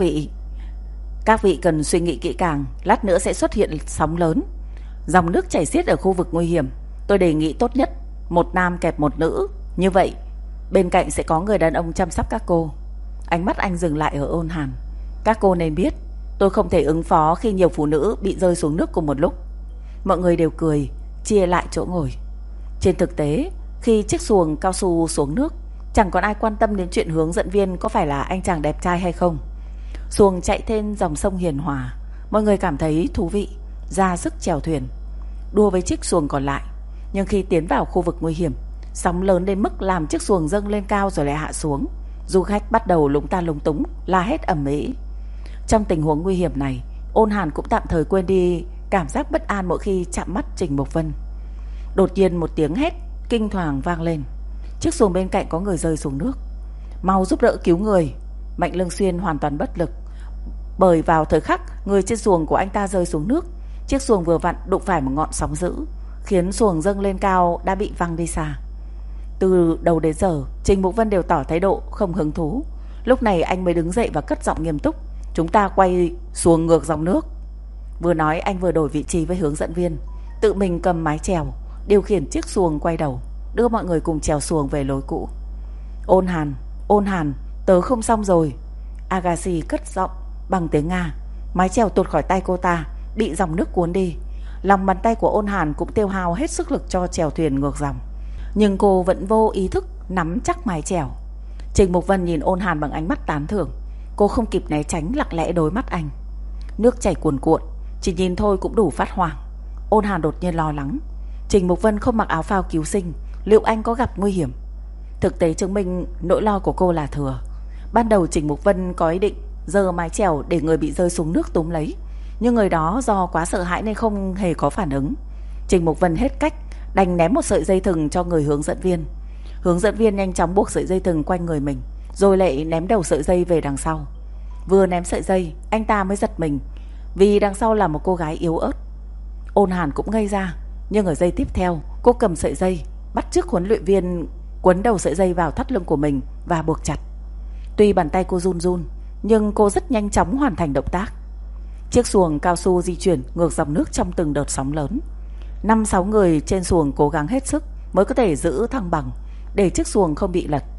Các vị cần suy nghĩ kỹ càng, lát nữa sẽ xuất hiện sóng lớn, dòng nước chảy xiết ở khu vực nguy hiểm. Tôi đề nghị tốt nhất 1 nam kẹp 1 nữ, như vậy bên cạnh sẽ có người đàn ông chăm sóc các cô. Ánh mắt anh dừng lại ở ôn hàn. Các cô nên biết, tôi không thể ứng phó khi nhiều phụ nữ bị rơi xuống nước cùng một lúc. Mọi người đều cười, chia lại chỗ ngồi. Trên thực tế, khi chiếc xuồng cao su xuống nước, chẳng còn ai quan tâm đến chuyện hướng dẫn viên có phải là anh chàng đẹp trai hay không. Xuồng chạy trên dòng sông hiền hòa, mọi người cảm thấy thú vị, ra sức chèo thuyền, đua với chiếc xuồng còn lại. Nhưng khi tiến vào khu vực nguy hiểm, sóng lớn đến mức làm chiếc xuồng dâng lên cao rồi lại hạ xuống. Du khách bắt đầu lúng ta lúng túng, la hét ầm ĩ. Trong tình huống nguy hiểm này, ôn hàn cũng tạm thời quên đi cảm giác bất an mỗi khi chạm mắt Trình Mục Vân. Đột nhiên một tiếng hét kinh hoàng vang lên. Chiếc xuồng bên cạnh có người rơi xuống nước. Mau giúp đỡ cứu người. Mạnh Lương Xuyên hoàn toàn bất lực, bởi vào thời khắc người trên xuồng của anh ta rơi xuống nước, chiếc xuồng vừa vặn đụng phải một ngọn sóng dữ, khiến xuồng dâng lên cao đã bị văng đi xa. Từ đầu đến giờ, Trình Mục Vân đều tỏ thái độ không hứng thú. Lúc này anh mới đứng dậy và cất giọng nghiêm túc. Chúng ta quay xuồng ngược dòng nước. Vừa nói anh vừa đổi vị trí với hướng dẫn viên, tự mình cầm mái chèo, điều khiển chiếc xuồng quay đầu, đưa mọi người cùng chèo xuồng về lối cũ. Ôn hàn, tớ không xong rồi. Agassi cất giọng bằng tiếng Nga. Mái chèo tuột khỏi tay cô ta, bị dòng nước cuốn đi. Lòng bàn tay của ôn hàn cũng tiêu hao hết sức lực cho chèo thuyền ngược dòng, nhưng cô vẫn vô ý thức nắm chắc mái chèo. Trình Mục Vân nhìn ôn hàn bằng ánh mắt tán thưởng. Cô không kịp né tránh, lặng lẽ đối mắt anh. Nước chảy cuồn cuộn, chỉ nhìn thôi cũng đủ phát hoảng. Ôn hàn đột nhiên lo lắng. Trình Mục Vân không mặc áo phao cứu sinh, liệu anh có gặp nguy hiểm? Thực tế chứng minh nỗi lo của cô là thừa. Ban đầu Trình Mục Vân có ý định giơ mái chèo để người bị rơi xuống nước túm lấy, nhưng người đó do quá sợ hãi nên không hề có phản ứng. Trình Mục Vân hết cách, đành ném một sợi dây thừng cho người hướng dẫn viên. Hướng dẫn viên nhanh chóng buộc sợi dây thừng quanh người mình, rồi lại ném đầu sợi dây về đằng sau. Vừa ném sợi dây, anh ta mới giật mình, vì đằng sau là một cô gái yếu ớt. Ôn hàn cũng ngây ra. Nhưng ở giây tiếp theo, cô cầm sợi dây, bắt chước huấn luyện viên quấn đầu sợi dây vào thắt lưng của mình và buộc chặt. Tuy bàn tay cô run run, nhưng cô rất nhanh chóng hoàn thành động tác. Chiếc xuồng cao su di chuyển ngược dòng nước trong từng đợt sóng lớn. 5-6 người trên xuồng cố gắng hết sức mới có thể giữ thăng bằng, để chiếc xuồng không bị lật.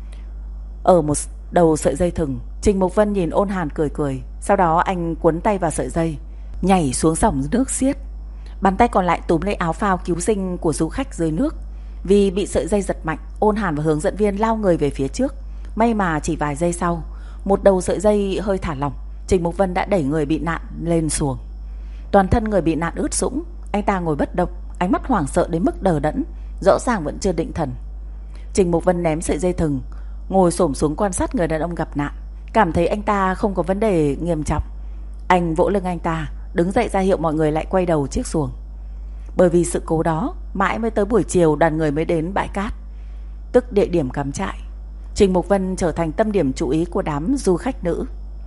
Ở một đầu sợi dây thừng, Trình Mục Vân nhìn Ôn Hàn cười cười. Sau đó anh quấn tay vào sợi dây, nhảy xuống dòng nước xiết. Bàn tay còn lại túm lấy áo phao cứu sinh của du khách dưới nước. Vì bị sợi dây giật mạnh, Ôn Hàn và hướng dẫn viên lao người về phía trước. May mà chỉ vài giây sau, một đầu sợi dây hơi thả lỏng, Trình Mục Vân đã đẩy người bị nạn lên xuồng. Toàn thân người bị nạn ướt sũng, anh ta ngồi bất động, ánh mắt hoảng sợ đến mức đờ đẫn, rõ ràng vẫn chưa định thần. Trình Mục Vân ném sợi dây thừng, ngồi xổm xuống quan sát người đàn ông gặp nạn. Cảm thấy anh ta không có vấn đề nghiêm trọng, anh vỗ lưng anh ta, đứng dậy ra hiệu mọi người lại quay đầu chiếc xuồng. Bởi vì sự cố đó, mãi mới tới buổi chiều đoàn người mới đến bãi cát, tức địa điểm cắm trại. Trình Mục Vân trở thành tâm điểm chú ý của đám du khách nữ.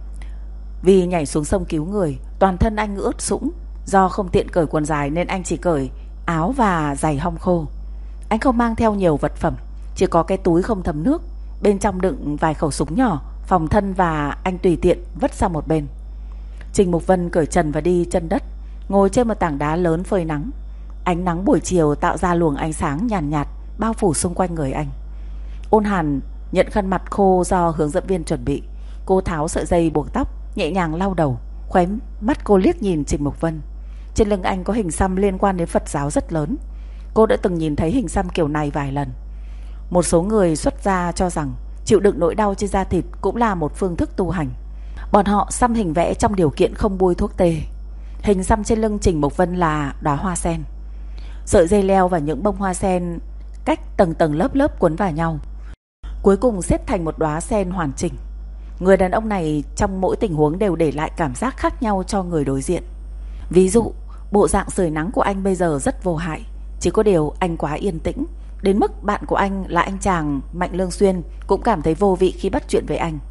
Vì nhảy xuống sông cứu người, toàn thân anh ướt sũng. Do không tiện cởi quần dài nên anh chỉ cởi áo và giày hong khô. Anh không mang theo nhiều vật phẩm, chỉ có cái túi không thấm nước, bên trong đựng vài khẩu súng nhỏ phòng thân và anh tùy tiện vứt sang một bên. Trình Mục Vân cởi trần và đi chân đất, ngồi trên một tảng đá lớn phơi nắng. Ánh nắng buổi chiều tạo ra luồng ánh sáng nhàn nhạt bao phủ xung quanh người anh. Ôn Hàn nhận khăn mặt khô do hướng dẫn viên chuẩn bị. Cô tháo sợi dây buộc tóc, nhẹ nhàng lau đầu, khóe mắt cô liếc nhìn Trình Mục Vân. Trên lưng anh có hình xăm liên quan đến Phật giáo rất lớn. Cô đã từng nhìn thấy hình xăm kiểu này vài lần. Một số người xuất gia cho rằng chịu đựng nỗi đau trên da thịt cũng là một phương thức tu hành. Bọn họ xăm hình vẽ trong điều kiện không bôi thuốc tê. Hình xăm trên lưng Trình Mục Vân là đóa hoa sen. Sợi dây leo và những bông hoa sen cách tầng tầng lớp lớp quấn vào nhau, cuối cùng xếp thành một đóa sen hoàn chỉnh. Người đàn ông này trong mỗi tình huống đều để lại cảm giác khác nhau cho người đối diện. Ví dụ, bộ dạng sưởi nắng của anh bây giờ rất vô hại, chỉ có điều anh quá yên tĩnh, đến mức bạn của anh là anh chàng Mạnh Lương Xuyên cũng cảm thấy vô vị khi bắt chuyện với anh.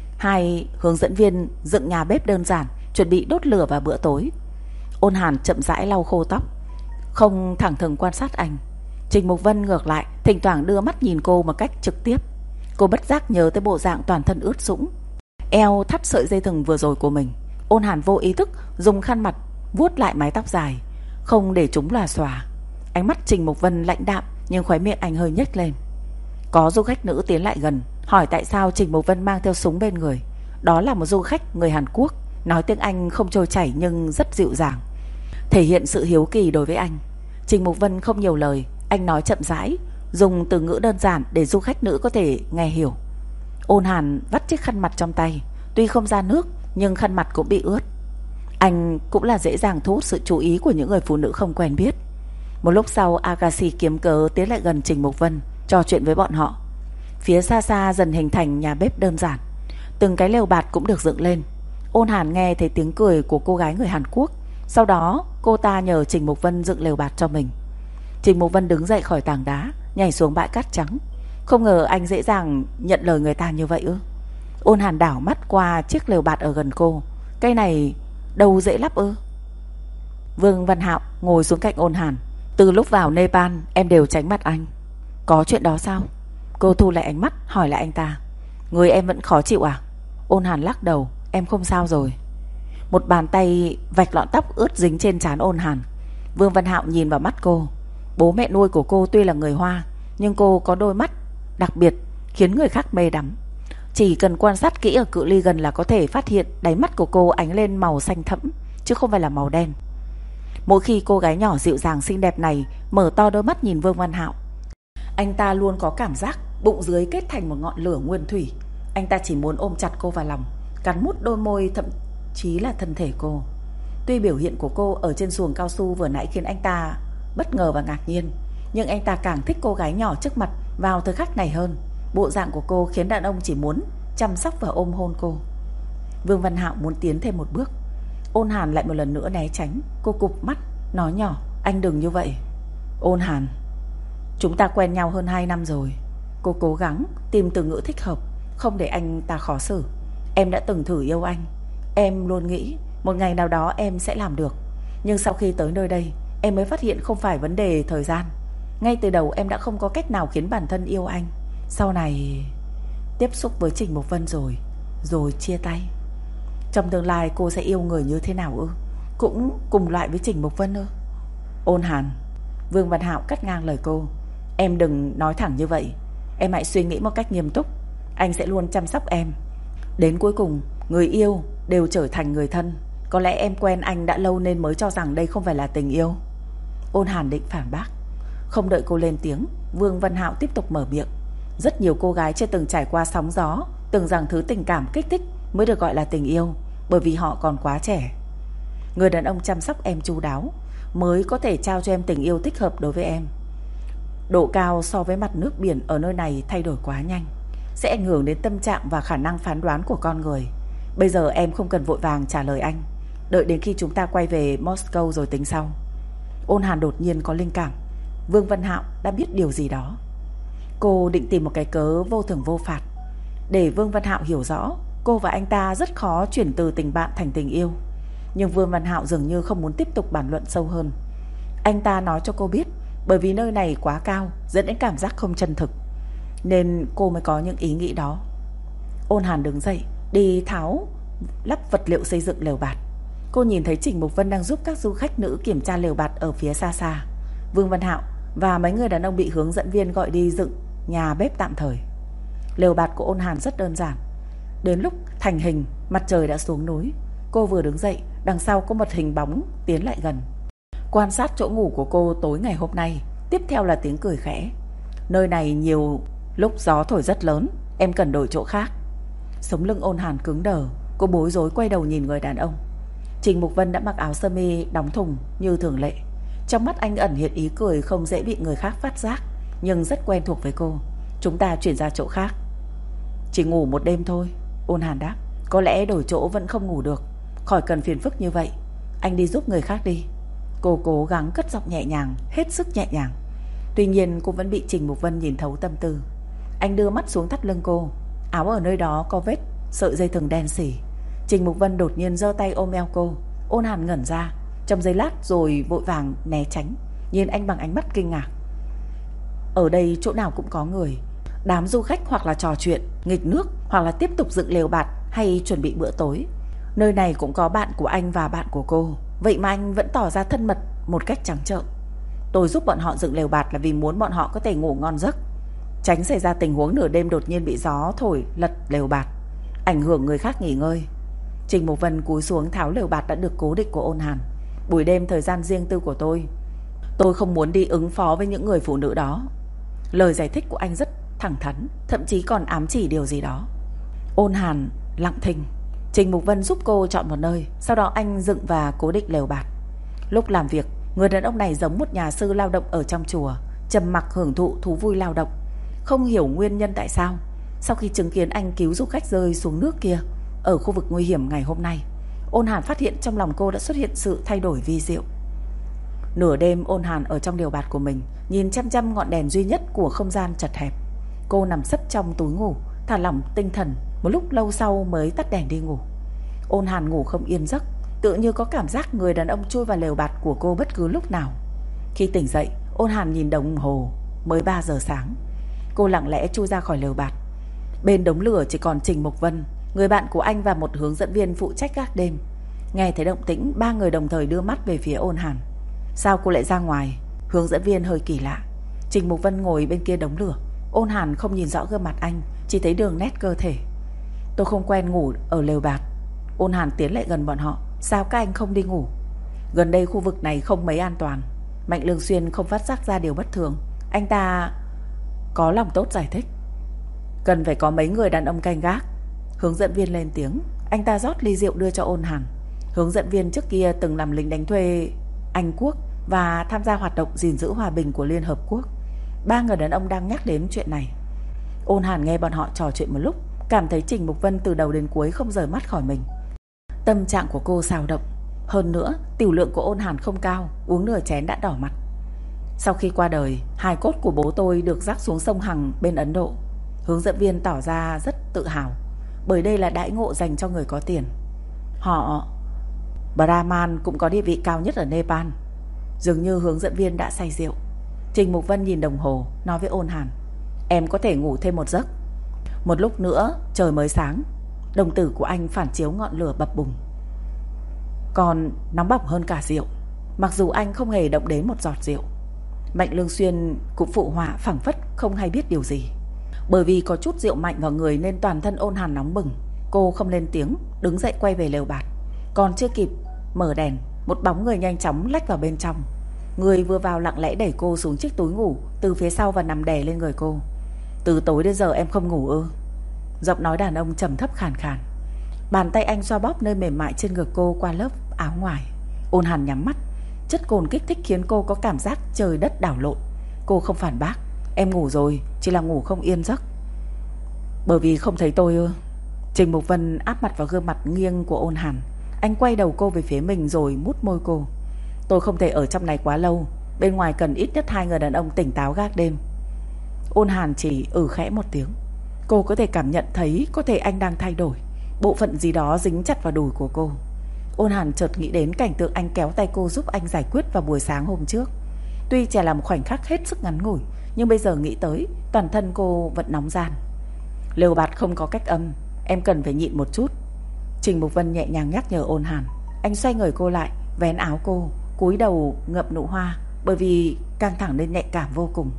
Hai hướng dẫn viên dựng nhà bếp đơn giản, chuẩn bị đốt lửa vào bữa tối. Ôn Hàn chậm rãi lau khô tóc, không thẳng thừng quan sát anh. Trình Mục Vân ngược lại, thỉnh thoảng đưa mắt nhìn cô một cách trực tiếp. Cô bất giác nhớ tới bộ dạng toàn thân ướt sũng, eo thắt sợi dây thừng vừa rồi của mình. Ôn Hàn vô ý thức dùng khăn mặt vuốt lại mái tóc dài, không để chúng lòa xòa. Ánh mắt Trình Mục Vân lạnh đạm, nhưng khóe miệng anh hơi nhếch lên. Có du khách nữ tiến lại gần, hỏi tại sao Trình Mục Vân mang theo súng bên người. Đó là một du khách người Hàn Quốc, nói tiếng Anh không trôi chảy nhưng rất dịu dàng, thể hiện sự hiếu kỳ đối với anh. Trình Mục Vân không nhiều lời, anh nói chậm rãi, dùng từ ngữ đơn giản để du khách nữ có thể nghe hiểu. Ôn Hàn vắt chiếc khăn mặt trong tay, tuy không ra nước nhưng khăn mặt cũng bị ướt. Anh cũng là dễ dàng thu hút sự chú ý của những người phụ nữ không quen biết. Một lúc sau, Agassi kiếm cớ tiến lại gần Trình Mục Vân, trò chuyện với bọn họ. Phía xa xa dần hình thành nhà bếp đơn giản, từng cái lều bạt cũng được dựng lên. Ôn Hàn nghe thấy tiếng cười của cô gái người Hàn Quốc. Sau đó cô ta nhờ Trình Mục Vân dựng lều bạt cho mình. Trình Mục Vân đứng dậy khỏi tảng đá, nhảy xuống bãi cát trắng. Không ngờ anh dễ dàng nhận lời người ta như vậy ư? Ôn Hàn đảo mắt qua chiếc lều bạt ở gần cô. Cây này đâu dễ lắp ư? Vương Văn Hạo ngồi xuống cạnh Ôn Hàn. Từ lúc vào Nepal em đều tránh mặt anh. Có chuyện đó sao? Cô thu lại ánh mắt hỏi lại anh ta. Người em vẫn khó chịu à? Ôn Hàn lắc đầu. Em không sao rồi. Một bàn tay vạch lọn tóc ướt dính trên trán Ôn Hàn. Vương Văn Hạo nhìn vào mắt cô. Bố mẹ nuôi của cô tuy là người Hoa, nhưng cô có đôi mắt đặc biệt khiến người khác mê đắm. Chỉ cần quan sát kỹ ở cự ly gần là có thể phát hiện đáy mắt của cô ánh lên màu xanh thẫm, chứ không phải là màu đen. Mỗi khi cô gái nhỏ dịu dàng xinh đẹp này mở to đôi mắt nhìn Vương Văn Hạo, anh ta luôn có cảm giác bụng dưới kết thành một ngọn lửa nguyên thủy. Anh ta chỉ muốn ôm chặt cô vào lòng, cắn mút đôi môi, thậm chí là thân thể cô. Tuy biểu hiện của cô ở trên xuồng cao su vừa nãy khiến anh ta bất ngờ và ngạc nhiên, nhưng anh ta càng thích cô gái nhỏ trước mặt vào thời khắc này hơn. Bộ dạng của cô khiến đàn ông chỉ muốn chăm sóc và ôm hôn cô. Vương Văn Hạo muốn tiến thêm một bước. Ôn Hàn lại một lần nữa né tránh. Cô cụp mắt nói nhỏ, anh đừng như vậy. Ôn Hàn, chúng ta quen nhau hơn 2 năm rồi. Cô cố gắng tìm từ ngữ thích hợp, không để anh ta khó xử. Em đã từng thử yêu anh. Em luôn nghĩ một ngày nào đó em sẽ làm được. Nhưng sau khi tới nơi đây, Em mới phát hiện không phải vấn đề thời gian. Ngay từ đầu em đã không có cách nào khiến bản thân yêu anh. Sau này tiếp xúc với Trình Mục Vân rồi chia tay. Trong tương lai cô sẽ yêu người như thế nào ư? Cũng cùng loại với Trình Mục Vân ư? Ôn Hàn, Vương Văn Hạo cắt ngang lời cô. Em đừng nói thẳng như vậy. Em hãy suy nghĩ một cách nghiêm túc. Anh sẽ luôn chăm sóc em. Đến cuối cùng, người yêu đều trở thành người thân. Có lẽ em quen anh đã lâu nên mới cho rằng đây không phải là tình yêu. Ôn Hàn định phản bác. Không đợi cô lên tiếng, Vương Văn Hạo tiếp tục mở miệng. Rất nhiều cô gái chưa từng trải qua sóng gió tưởng rằng thứ tình cảm kích thích mới được gọi là tình yêu, bởi vì họ còn quá trẻ. Người đàn ông chăm sóc em chu đáo mới có thể trao cho em tình yêu thích hợp đối với em. Độ cao so với mặt nước biển ở nơi này thay đổi quá nhanh, sẽ ảnh hưởng đến tâm trạng và khả năng phán đoán của con người. Bây giờ em không cần vội vàng trả lời anh. Đợi đến khi chúng ta quay về Moscow rồi tính sau. Ôn Hàn đột nhiên có linh cảm. Vương Văn Hạo đã biết điều gì đó. Cô định tìm một cái cớ vô thưởng vô phạt để Vương Văn Hạo hiểu rõ cô và anh ta rất khó chuyển từ tình bạn thành tình yêu. Nhưng Vương Văn Hạo dường như không muốn tiếp tục bàn luận sâu hơn. Anh ta nói cho cô biết bởi vì nơi này quá cao dẫn đến cảm giác không chân thực, nên cô mới có những ý nghĩ đó. Ôn Hàn đứng dậy đi tháo lắp vật liệu xây dựng lều bạt. Cô nhìn thấy Trình Mục Vân đang giúp các du khách nữ kiểm tra lều bạt ở phía xa xa. Vương Văn Hạo và mấy người đàn ông bị hướng dẫn viên gọi đi dựng nhà bếp tạm thời. Lều bạt của Ôn Hàn rất đơn giản. Đến lúc thành hình, mặt trời đã xuống núi. Cô vừa đứng dậy, đằng sau có một hình bóng tiến lại gần, quan sát chỗ ngủ của cô tối ngày hôm nay. Tiếp theo là tiếng cười khẽ. Nơi này nhiều lúc gió thổi rất lớn, em cần đổi chỗ khác. Sống lưng Ôn Hàn cứng đờ. Cô bối rối quay đầu nhìn người đàn ông. Trình Mục Vân đã mặc áo sơ mi đóng thùng như thường lệ. Trong mắt anh ẩn hiện ý cười không dễ bị người khác phát giác, nhưng rất quen thuộc với cô. Chúng ta chuyển ra chỗ khác. Chỉ ngủ một đêm thôi, Ôn Hàn đáp. Có lẽ đổi chỗ vẫn không ngủ được. Khỏi cần phiền phức như vậy, anh đi giúp người khác đi. Cô cố gắng cất giọng nhẹ nhàng, hết sức nhẹ nhàng. Tuy nhiên cô vẫn bị Trình Mục Vân nhìn thấu tâm tư. Anh đưa mắt xuống thắt lưng cô. Áo ở nơi đó có vết sợi dây thừng đen xỉ. Trình Mục Vân đột nhiên giơ tay ôm eo cô. Ôn Hàn ngẩn ra trong giây lát rồi vội vàng né tránh, nhìn anh bằng ánh mắt kinh ngạc. Ở đây chỗ nào cũng có người. Đám du khách hoặc là trò chuyện, nghịch nước, hoặc là tiếp tục dựng lều bạt hay chuẩn bị bữa tối. Nơi này cũng có bạn của anh và bạn của cô. Vậy mà anh vẫn tỏ ra thân mật một cách trắng trợn. Tôi giúp bọn họ dựng lều bạt là vì muốn bọn họ có thể ngủ ngon giấc, tránh xảy ra tình huống nửa đêm đột nhiên bị gió thổi lật lều bạt, ảnh hưởng người khác nghỉ ngơi. Trình Mục Vân cúi xuống tháo lều bạt đã được cố định của Ôn Hàn. Buổi đêm thời gian riêng tư của tôi không muốn đi ứng phó với những người phụ nữ đó. Lời giải thích của anh rất thẳng thắn, thậm chí còn ám chỉ điều gì đó. Ôn Hàn lặng thinh. Trình Mục Vân giúp cô chọn một nơi, sau đó anh dựng và cố định lều bạt. Lúc làm việc, người đàn ông này giống một nhà sư lao động ở trong chùa, trầm mặc hưởng thụ thú vui lao động. Không hiểu nguyên nhân tại sao, sau khi chứng kiến anh cứu du khách rơi xuống nước kia ở khu vực nguy hiểm ngày hôm nay, Ôn Hàn phát hiện trong lòng cô đã xuất hiện sự thay đổi vi diệu. Nửa đêm, Ôn Hàn ở trong lều bạt của mình, nhìn chăm chăm ngọn đèn duy nhất của không gian chật hẹp. Cô nằm sấp trong túi ngủ, thả lỏng tinh thần, một lúc lâu sau mới tắt đèn đi ngủ. Ôn Hàn ngủ không yên giấc, tự như có cảm giác người đàn ông chui vào lều bạt của cô bất cứ lúc nào. Khi tỉnh dậy, Ôn Hàn nhìn đồng hồ, mới 3 giờ sáng. Cô lặng lẽ chui ra khỏi lều bạt. Bên đống lửa chỉ còn Trình Mục Vân, người bạn của anh và một hướng dẫn viên phụ trách gác đêm. Nghe thấy động tĩnh, ba người đồng thời đưa mắt về phía Ôn Hàn. Sao cô lại ra ngoài? Hướng dẫn viên hơi kỳ lạ. Trình Mục Vân ngồi bên kia đống lửa. Ôn Hàn không nhìn rõ gương mặt anh, chỉ thấy đường nét cơ thể. Tôi không quen ngủ ở lều bạt. Ôn Hàn tiến lại gần bọn họ. Sao các anh không đi ngủ? Gần đây khu vực này không mấy an toàn. Mạnh Lương Xuyên không phát giác ra điều bất thường. Anh ta có lòng tốt giải thích. Cần phải có mấy người đàn ông canh gác. Hướng dẫn viên lên tiếng. Anh ta rót ly rượu đưa cho Ôn Hàn. Hướng dẫn viên trước kia từng làm lính đánh thuê Anh Quốc và tham gia hoạt động gìn giữ hòa bình của Liên Hợp Quốc. Ba người đàn ông đang nhắc đến chuyện này. Ôn Hàn nghe bọn họ trò chuyện một lúc, cảm thấy Trình Mục Vân từ đầu đến cuối không rời mắt khỏi mình. Tâm trạng của cô xao động. Hơn nữa, tiểu lượng của Ôn Hàn không cao, uống nửa chén đã đỏ mặt. Sau khi qua đời, hài cốt của bố tôi được rắc xuống sông Hằng bên Ấn Độ. Hướng dẫn viên tỏ ra rất tự hào, bởi đây là đãi ngộ dành cho người có tiền. Họ Brahman cũng có địa vị cao nhất ở Nepal. Dường như hướng dẫn viên đã say rượu. Trình Mục Vân nhìn đồng hồ, nói với Ôn Hàn: Em có thể ngủ thêm một giấc. Một lúc nữa trời mới sáng. Đồng tử của anh phản chiếu ngọn lửa bập bùng, còn nóng bỏng hơn cả rượu. Mặc dù anh không hề động đến một giọt rượu. Mạnh Lương Xuyên cũng phụ họa phảng phất không hay biết điều gì. Bởi vì có chút rượu mạnh vào người nên toàn thân Ôn Hàn nóng bừng. Cô không lên tiếng, đứng dậy quay về lều bạt. Còn chưa kịp mở đèn, một bóng người nhanh chóng lách vào bên trong. Người vừa vào lặng lẽ đẩy cô xuống chiếc túi ngủ từ phía sau và nằm đè lên người cô. Từ tối đến giờ em không ngủ ư? Giọng nói đàn ông trầm thấp khàn khàn. Bàn tay anh xoa bóp nơi mềm mại trên ngực cô qua lớp áo ngoài. Ôn Hàn nhắm mắt. Chất cồn kích thích khiến cô có cảm giác trời đất đảo lộn. Cô không phản bác. Em ngủ rồi, chỉ là ngủ không yên giấc. Bởi vì không thấy tôi ư? Trình Mục Vân áp mặt vào gương mặt nghiêng của Ôn Hàn. Anh quay đầu cô về phía mình rồi mút môi cô. Tôi không thể ở trong này quá lâu. Bên ngoài cần ít nhất 2 người đàn ông tỉnh táo gác đêm. Ôn Hàn chỉ khẽ một tiếng. Cô có thể cảm nhận thấy có thể anh đang thay đổi. Bộ phận gì đó dính chặt vào đùi của cô. Ôn Hàn chợt nghĩ đến cảnh tượng anh kéo tay cô giúp anh giải quyết vào buổi sáng hôm trước. Tuy chỉ là một khoảnh khắc hết sức ngắn ngủi, nhưng bây giờ nghĩ tới, toàn thân cô vẫn nóng ran. Lều bạt không có cách âm, em cần phải nhịn một chút. Trình Mục Vân nhẹ nhàng nhắc nhở Ôn Hàn. Anh xoay người cô lại, vén áo cô, cúi đầu ngậm nụ hoa, bởi vì căng thẳng nên nhạy cảm vô cùng.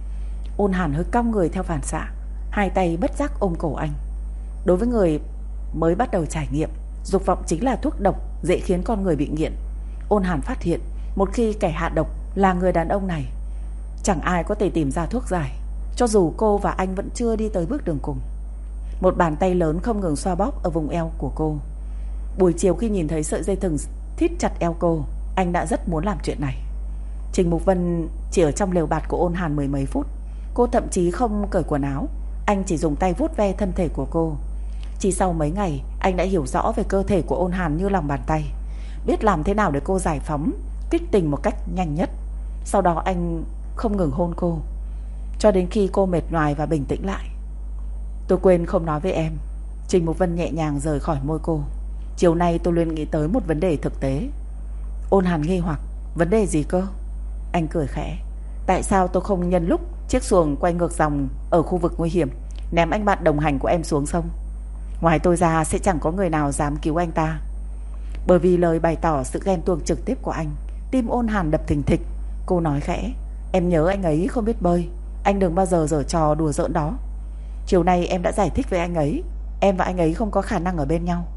Ôn Hàn hơi cong người theo phản xạ, hai tay bất giác ôm cổ anh. Đối với người mới bắt đầu trải nghiệm, dục vọng chính là thuốc độc dễ khiến con người bị nghiện. Ôn Hàn phát hiện, một khi kẻ hạ độc là người đàn ông này, chẳng ai có thể tìm ra thuốc giải, cho dù cô và anh vẫn chưa đi tới bước đường cùng. Một bàn tay lớn không ngừng xoa bóp ở vùng eo của cô. Buổi chiều khi nhìn thấy sợi dây thừng thít chặt eo cô, anh đã rất muốn làm chuyện này. Trình Mục Vân chỉ ở trong lều bạt của Ôn Hàn mười mấy phút. Cô thậm chí không cởi quần áo. Anh chỉ dùng tay vuốt ve thân thể của cô. Chỉ sau mấy ngày, anh đã hiểu rõ về cơ thể của Ôn Hàn như lòng bàn tay, biết làm thế nào để cô giải phóng, kích tình một cách nhanh nhất. Sau đó anh không ngừng hôn cô, cho đến khi cô mệt nhoài và bình tĩnh lại. Tôi quên không nói với em. Trình Mục Vân nhẹ nhàng rời khỏi môi cô. Chiều nay tôi luôn nghĩ tới một vấn đề thực tế. Ôn Hàn nghi hoặc. Vấn đề gì cơ? Anh cười khẽ. Tại sao tôi không nhân lúc chiếc xuồng quay ngược dòng ở khu vực nguy hiểm ném anh bạn đồng hành của em xuống sông? Ngoài tôi ra sẽ chẳng có người nào dám cứu anh ta. Bởi vì lời bày tỏ sự ghen tuông trực tiếp của anh, tim Ôn Hàn đập thình thịch. Cô nói khẽ. Em nhớ anh ấy không biết bơi. Anh đừng bao giờ giở trò đùa giỡn đó. Chiều nay em đã giải thích với anh ấy, em và anh ấy không có khả năng ở bên nhau.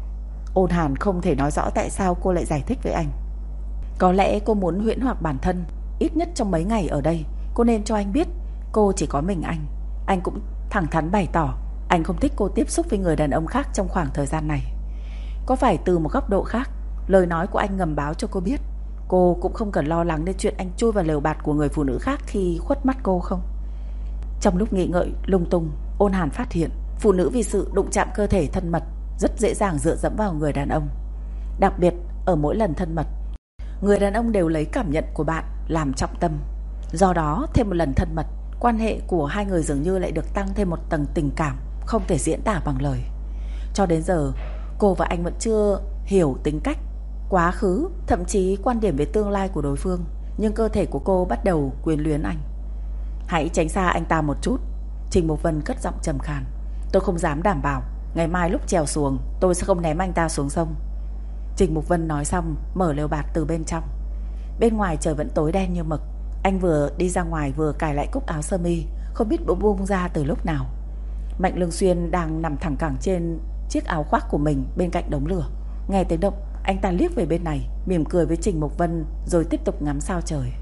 Ôn Hàn không thể nói rõ tại sao cô lại giải thích với anh. Có lẽ cô muốn huyễn hoặc bản thân. Ít nhất trong mấy ngày ở đây, cô nên cho anh biết cô chỉ có mình anh. Anh cũng thẳng thắn bày tỏ anh không thích cô tiếp xúc với người đàn ông khác trong khoảng thời gian này. Có phải từ một góc độ khác, lời nói của anh ngầm báo cho cô biết cô cũng không cần lo lắng đến chuyện anh chui vào lều bạt của người phụ nữ khác khi khuất mắt cô không? Trong lúc nghĩ ngợi lung tung, Ôn Hàn phát hiện phụ nữ vì sự đụng chạm cơ thể thân mật rất dễ dàng dựa dẫm vào người đàn ông. Đặc biệt ở mỗi lần thân mật, người đàn ông đều lấy cảm nhận của bạn làm trọng tâm. Do đó thêm một lần thân mật, quan hệ của hai người dường như lại được tăng thêm một tầng tình cảm không thể diễn tả bằng lời. Cho đến giờ, cô và anh vẫn chưa hiểu tính cách, quá khứ, thậm chí quan điểm về tương lai của đối phương. Nhưng cơ thể của cô bắt đầu quyến luyến anh. Hãy tránh xa anh ta một chút. Trình Mục Vân cất giọng trầm khàn. Tôi không dám đảm bảo ngày mai lúc chèo xuồng tôi sẽ không ném anh ta xuống sông. Trình Mục Vân nói xong mở lều bạt từ bên trong. Bên ngoài trời vẫn tối đen như mực. Anh vừa đi ra ngoài vừa cài lại cúc áo sơ mi, không biết bung ra từ lúc nào. Mạnh Lương Xuyên đang nằm thẳng cẳng trên chiếc áo khoác của mình bên cạnh đống lửa. Nghe tiếng động, anh ta liếc về bên này, mỉm cười với Trình Mục Vân rồi tiếp tục ngắm sao trời.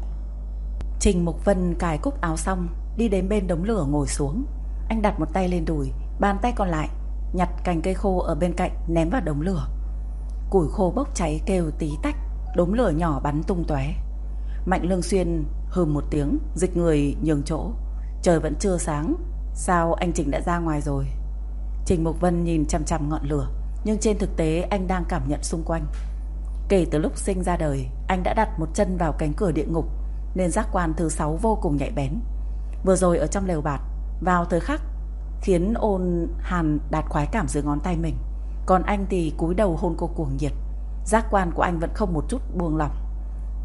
Trình Mục Vân cài cúc áo xong, đi đến bên đống lửa ngồi xuống. Anh đặt một tay lên đùi, bàn tay còn lại nhặt cành cây khô ở bên cạnh ném vào đống lửa. Củi khô bốc cháy kêu tí tách, đống lửa nhỏ bắn tung tóe. Mạnh Lương Xuyên hừm một tiếng, dịch người nhường chỗ. Trời vẫn chưa sáng, sao anh Trình đã ra ngoài rồi? Trình Mục Vân nhìn chằm chằm ngọn lửa, nhưng trên thực tế anh đang cảm nhận xung quanh. Kể từ lúc sinh ra đời, anh đã đặt một chân vào cánh cửa địa ngục, nên giác quan thứ 6 vô cùng nhạy bén. Vừa rồi ở trong lều bạt, vào thời khắc khiến Ôn Hàn đạt khoái cảm dưới ngón tay mình, còn anh thì cúi đầu hôn cô cuồng nhiệt. Giác quan của anh vẫn không một chút buông lỏng.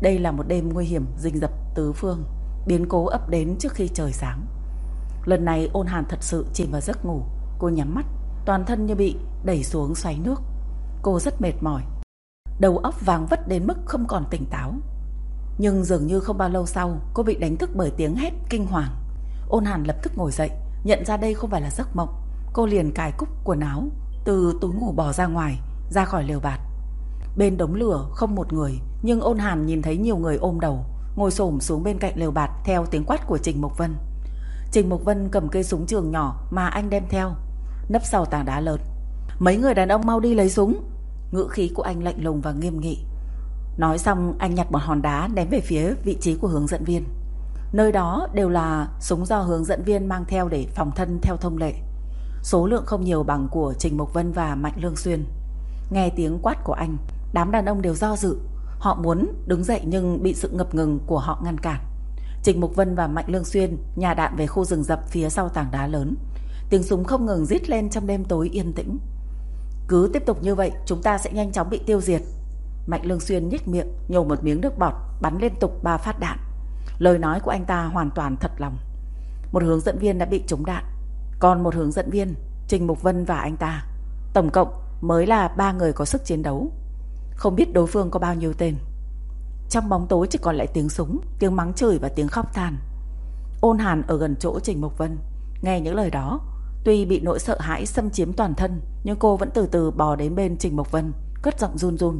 Đây là một đêm nguy hiểm rình rập tứ phương, biến cố ập đến trước khi trời sáng. Lần này Ôn Hàn thật sự chìm vào giấc ngủ. Cô nhắm mắt, toàn thân như bị đẩy xuống xoáy nước. Cô rất mệt mỏi, đầu óc váng vất đến mức không còn tỉnh táo. Nhưng dường như không bao lâu sau, cô bị đánh thức bởi tiếng hét kinh hoàng. Ôn Hàn lập tức ngồi dậy, nhận ra đây không phải là giấc mộng. Cô liền cài cúc quần áo, từ túi ngủ bò ra ngoài, ra khỏi lều bạt. Bên đống lửa không một người, nhưng Ôn Hàn nhìn thấy nhiều người ôm đầu, ngồi xổm xuống bên cạnh lều bạt theo tiếng quát của Trình Mục Vân. Trình Mục Vân cầm cây súng trường nhỏ mà anh đem theo, nấp sau tảng đá lớn. Mấy người đàn ông mau đi lấy súng. Ngữ khí của anh lạnh lùng và nghiêm nghị. Nói xong anh nhặt một hòn đá ném về phía vị trí của hướng dẫn viên. Nơi đó đều là súng do hướng dẫn viên mang theo để phòng thân theo thông lệ. Số lượng không nhiều bằng của Trình Mục Vân và Mạnh Lương Xuyên. Nghe tiếng quát của anh, đám đàn ông đều do dự. Họ muốn đứng dậy nhưng bị sự ngập ngừng của họ ngăn cản. Trình Mục Vân và Mạnh Lương Xuyên nhả đạn về khu rừng rậm phía sau tảng đá lớn. Tiếng súng không ngừng rít lên trong đêm tối yên tĩnh. Cứ tiếp tục như vậy chúng ta sẽ nhanh chóng bị tiêu diệt. Mạnh Lương Xuyên nhếch miệng, nhổ một miếng nước bọt, bắn liên tục 3 phát đạn. Lời nói của anh ta hoàn toàn thật lòng. Một hướng dẫn viên đã bị trúng đạn, còn một hướng dẫn viên, Trình Mục Vân và anh ta, tổng cộng mới là 3 người có sức chiến đấu. Không biết đối phương có bao nhiêu tên. Trong bóng tối chỉ còn lại tiếng súng, tiếng mắng chửi và tiếng khóc than. Ôn Hàn ở gần chỗ Trình Mục Vân, nghe những lời đó, tuy bị nỗi sợ hãi xâm chiếm toàn thân, nhưng cô vẫn từ từ bò đến bên Trình Mục Vân, cất giọng run run.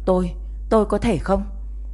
Tôi có thể không?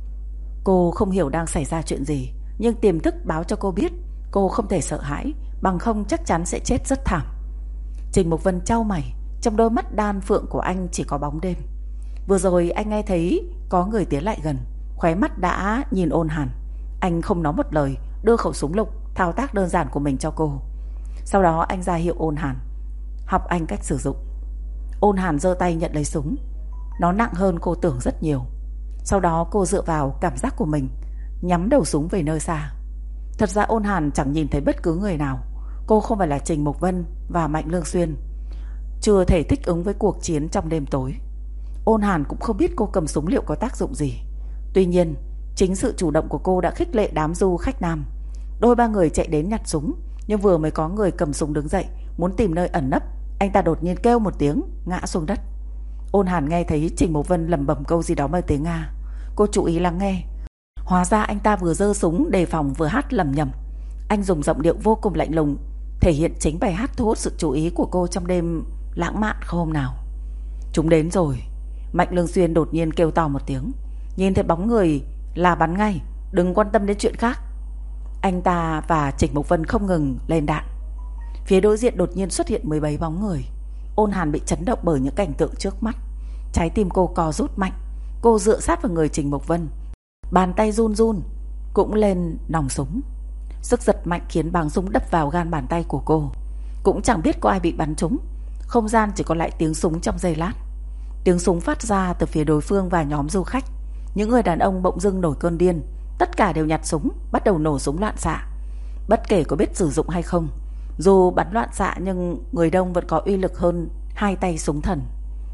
Cô không hiểu đang xảy ra chuyện gì, nhưng tiềm thức báo cho cô biết cô không thể sợ hãi, bằng không chắc chắn sẽ chết rất thảm. Trình Mục Vân chau mày, trong đôi mắt đan phượng của anh chỉ có bóng đêm. Vừa rồi anh nghe thấy có người tiến lại gần, khóe mắt đã nhìn Ôn Hàn. Anh không nói một lời, đưa khẩu súng lục, thao tác đơn giản của mình cho cô. Sau đó anh ra hiệu Ôn Hàn học anh cách sử dụng. Ôn Hàn giơ tay nhận lấy súng. Nó nặng hơn cô tưởng rất nhiều. Sau đó cô dựa vào cảm giác của mình, nhắm đầu súng về nơi xa. Thật ra Ôn Hàn chẳng nhìn thấy bất cứ người nào. Cô không phải là Trình Mục Vân và Mạnh Lương Xuyên, chưa thể thích ứng với cuộc chiến trong đêm tối. Ôn Hàn cũng không biết cô cầm súng liệu có tác dụng gì. Tuy nhiên chính sự chủ động của cô đã khích lệ đám du khách nam. Đôi ba người chạy đến nhặt súng, nhưng vừa mới có người cầm súng đứng dậy muốn tìm nơi ẩn nấp, anh ta đột nhiên kêu một tiếng, ngã xuống đất. Ôn Hàn nghe thấy Trình Mục Vân lẩm bẩm câu gì đó bằng tiếng Nga. Cô chú ý lắng nghe. Hóa ra anh ta vừa giơ súng đề phòng vừa hát lẩm nhẩm. Anh dùng giọng điệu vô cùng lạnh lùng, thể hiện chính bài hát thu hút sự chú ý của cô trong đêm lãng mạn không hôm nào. Chúng đến rồi. Mạnh Lương Xuyên đột nhiên kêu to một tiếng. Nhìn thấy bóng người là bắn ngay, đừng quan tâm đến chuyện khác. Anh ta và Trình Mục Vân không ngừng lên đạn. Phía đối diện đột nhiên xuất hiện 17 bóng người. Ôn Hàn bị chấn động bởi những cảnh tượng trước mắt. Trái tim cô co rút mạnh. Cô dựa sát vào người Trình Mục Vân, bàn tay run run cũng lên nòng súng. Sức giật mạnh khiến báng súng đập vào gan bàn tay của cô. Cũng chẳng biết có ai bị bắn trúng. Không gian chỉ còn lại tiếng súng trong giây lát. Tiếng súng phát ra từ phía đối phương và nhóm du khách. Những người đàn ông bỗng dưng nổi cơn điên. Tất cả đều nhặt súng, bắt đầu nổ súng loạn xạ. Bất kể có biết sử dụng hay không, dù bắn loạn xạ nhưng người đông vẫn có uy lực hơn 2 tay súng thần.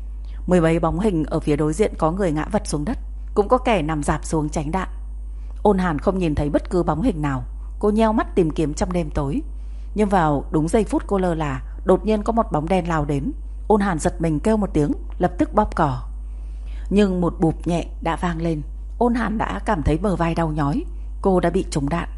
17 bóng hình ở phía đối diện, có người ngã vật xuống đất, cũng có kẻ nằm rạp xuống tránh đạn. Ôn Hàn không nhìn thấy bất cứ bóng hình nào. Cô nheo mắt tìm kiếm trong đêm tối. Nhưng vào đúng giây phút cô lơ là, đột nhiên có một bóng đen lao đến. Ôn Hàn giật mình kêu một tiếng, lập tức bóp cò. Nhưng một bụp nhẹ đã vang lên. Ôn Hàn đã cảm thấy bờ vai đau nhói. Cô đã bị trúng đạn.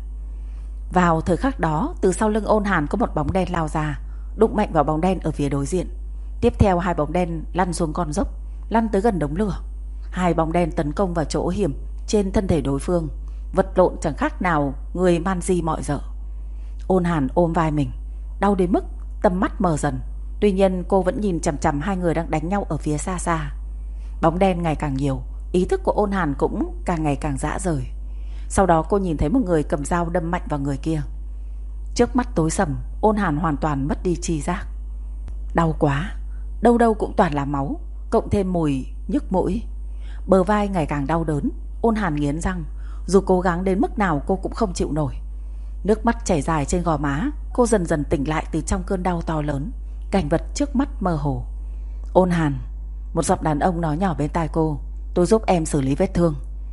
Vào thời khắc đó, từ sau lưng Ôn Hàn có một bóng đen lao ra, đụng mạnh vào bóng đen ở phía đối diện. Tiếp theo 2 bóng đen lăn xuống con dốc, lăn tới gần đống lửa. 2 bóng đen tấn công vào chỗ hiểm trên thân thể đối phương, vật lộn chẳng khác nào người man di mọi dợ. Ôn Hàn ôm vai mình, đau đến mức tầm mắt mờ dần. Tuy nhiên cô vẫn nhìn chằm chằm 2 người đang đánh nhau ở phía xa xa. Bóng đen ngày càng nhiều, ý thức của Ôn Hàn cũng càng ngày càng rã rời. Sau đó cô nhìn thấy một người cầm dao đâm mạnh vào người kia. Trước mắt tối sầm, Ôn Hàn hoàn toàn mất đi tri giác. Đau quá, đâu đâu cũng toàn là máu, cộng thêm mùi nhức mũi. Bờ vai ngày càng đau đớn. Ôn Hàn nghiến răng, dù cố gắng đến mức nào cô cũng không chịu nổi. Nước mắt chảy dài trên gò má. Cô dần dần tỉnh lại từ trong cơn đau to lớn. Cảnh vật trước mắt mơ hồ. Ôn Hàn, một giọng đàn ông nói nhỏ bên tai cô, tôi giúp em xử lý vết thương.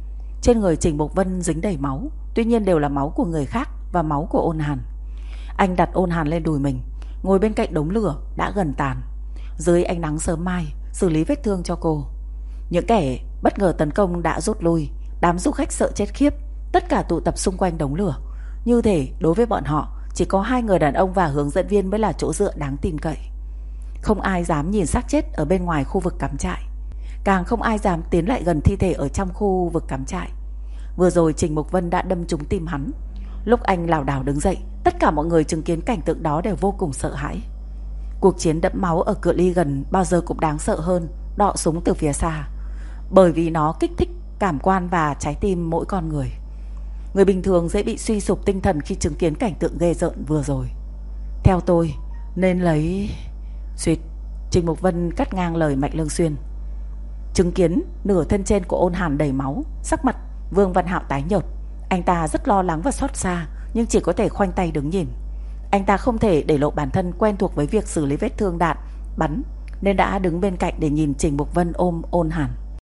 Trên người Trình Mục Vân dính đầy máu, tuy nhiên đều là máu của người khác và máu của Ôn Hàn. Anh đặt Ôn Hàn lên đùi mình, ngồi bên cạnh đống lửa đã gần tàn. Dưới ánh nắng sớm mai, xử lý vết thương cho cô. Những kẻ bất ngờ tấn công đã rút lui. Đám du khách sợ chết khiếp, tất cả tụ tập xung quanh đống lửa. Như thể đối với bọn họ, chỉ có 2 người đàn ông và hướng dẫn viên mới là chỗ dựa đáng tin cậy. Không ai dám nhìn xác chết ở bên ngoài khu vực cắm trại, càng không ai dám tiến lại gần thi thể ở trong khu vực cắm trại. Vừa rồi Trình Mục Vân đã đâm trúng tim hắn. Lúc anh lảo đảo đứng dậy, tất cả mọi người chứng kiến cảnh tượng đó đều vô cùng sợ hãi. Cuộc chiến đẫm máu ở cự ly gần bao giờ cũng đáng sợ hơn đọ súng từ phía xa, bởi vì nó kích thích cảm quan và trái tim mỗi con người. Người bình thường dễ bị suy sụp tinh thần khi chứng kiến cảnh tượng ghê rợn vừa rồi. Theo tôi nên lấy... Suýt, Trình Mục Vân cắt ngang lời Mạnh Lương Xuyên. Chứng kiến nửa thân trên của Ôn Hàn đầy máu, sắc mặt Vương Văn Hạo tái nhợt. Anh ta rất lo lắng và xót xa, nhưng chỉ có thể khoanh tay đứng nhìn. Anh ta không thể để lộ bản thân quen thuộc với việc xử lý vết thương đạn bắn, nên đã đứng bên cạnh để nhìn Trình Mục Vân ôm Ôn Hàn.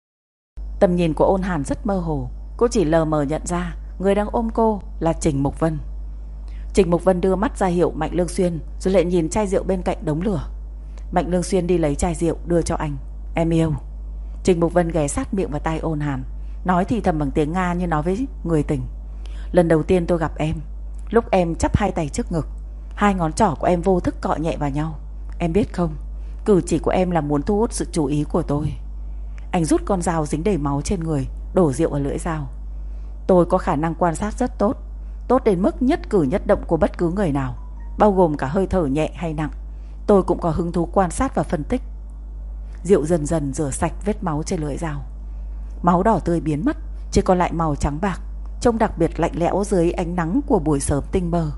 Tầm nhìn của Ôn Hàn rất mơ hồ, cô chỉ lờ mờ nhận ra người đang ôm cô là Trình Mục Vân. Trình Mục Vân đưa mắt ra hiệu Mạnh Lương Xuyên, rồi lại nhìn chai rượu bên cạnh đống lửa. Mạnh Lương Xuyên đi lấy chai rượu đưa cho anh. Em yêu. Trình Mục Vân ghé sát miệng vào tai Ôn Hàn, nói thì thầm bằng tiếng Nga như nói với người tình. Lần đầu tiên tôi gặp em, lúc em chắp 2 tay trước ngực, 2 ngón trỏ của em vô thức cọ nhẹ vào nhau. Em biết không, cử chỉ của em là muốn thu hút sự chú ý của tôi. Anh rút con dao dính đầy máu trên người, đổ rượu vào lưỡi dao. Tôi có khả năng quan sát rất tốt, tốt đến mức nhất cử nhất động của bất cứ người nào, bao gồm cả hơi thở nhẹ hay nặng. Tôi cũng có hứng thú quan sát và phân tích. Rượu dần dần rửa sạch vết máu trên lưỡi dao. Máu đỏ tươi biến mất, chỉ còn lại màu trắng bạc, trông đặc biệt lạnh lẽo dưới ánh nắng của buổi sớm tinh mơ.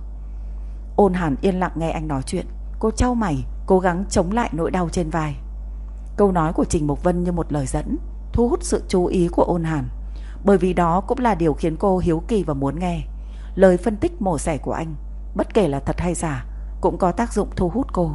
Ôn Hàn yên lặng nghe anh nói chuyện. Cô chau mày, cố gắng chống lại nỗi đau trên vai. Câu nói của Trình Mục Vân như một lời dẫn, thu hút sự chú ý của Ôn Hàn, bởi vì đó cũng là điều khiến cô hiếu kỳ và muốn nghe. Lời phân tích mổ xẻ của anh, bất kể là thật hay giả, cũng có tác dụng thu hút cô.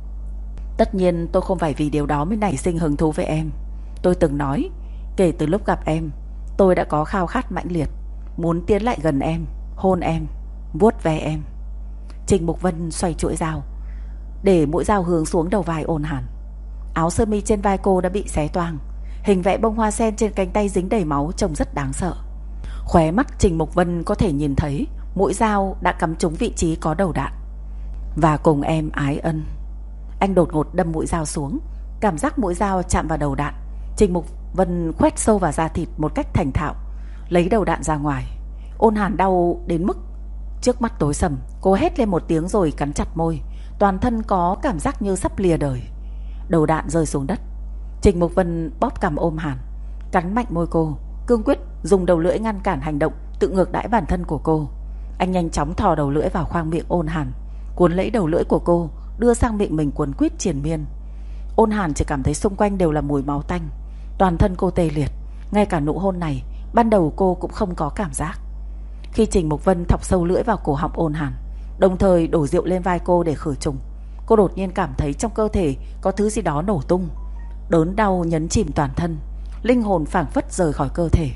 Tất nhiên tôi không phải vì điều đó mới nảy sinh hứng thú với em. Tôi từng nói, kể từ lúc gặp em, tôi đã có khao khát mãnh liệt, muốn tiến lại gần em, hôn em, vuốt ve em. Trình Mục Vân xoay chuỗi dao, để mũi dao hướng xuống đầu vai Ôn Hàn. Áo sơ mi trên vai cô đã bị xé toang, hình vẽ bông hoa sen trên cánh tay dính đầy máu trông rất đáng sợ. Khóe mắt Trình Mục Vân có thể nhìn thấy mũi dao đã cắm trúng vị trí có đầu đạn. Và cùng em ái ân. Anh đột ngột đâm mũi dao xuống, cảm giác mũi dao chạm vào đầu đạn. Trình Mục Vân khoét sâu vào da thịt một cách thành thạo, lấy đầu đạn ra ngoài. Ôn Hàn đau đến mức trước mắt tối sầm, cô hét lên một tiếng rồi cắn chặt môi, toàn thân có cảm giác như sắp lìa đời. Đầu đạn rơi xuống đất. Trình Mục Vân bóp cằm ôm Hàn, cắn mạnh môi cô, cương quyết dùng đầu lưỡi ngăn cản hành động tự ngược đãi bản thân của cô. Anh nhanh chóng thò đầu lưỡi vào khoang miệng Ôn Hàn, cuốn lấy đầu lưỡi của cô, đưa sang miệng mình cuốn quýt triền miên. Ôn Hàn chỉ cảm thấy xung quanh đều là mùi máu tanh, toàn thân cô tê liệt. Ngay cả nụ hôn này, ban đầu cô cũng không có cảm giác. Khi Trình Mục Vân thọc sâu lưỡi vào cổ họng Ôn Hàn, đồng thời đổ rượu lên vai cô để khử trùng, cô đột nhiên cảm thấy trong cơ thể có thứ gì đó nổ tung. Đớn đau nhấn chìm toàn thân, linh hồn phảng phất rời khỏi cơ thể.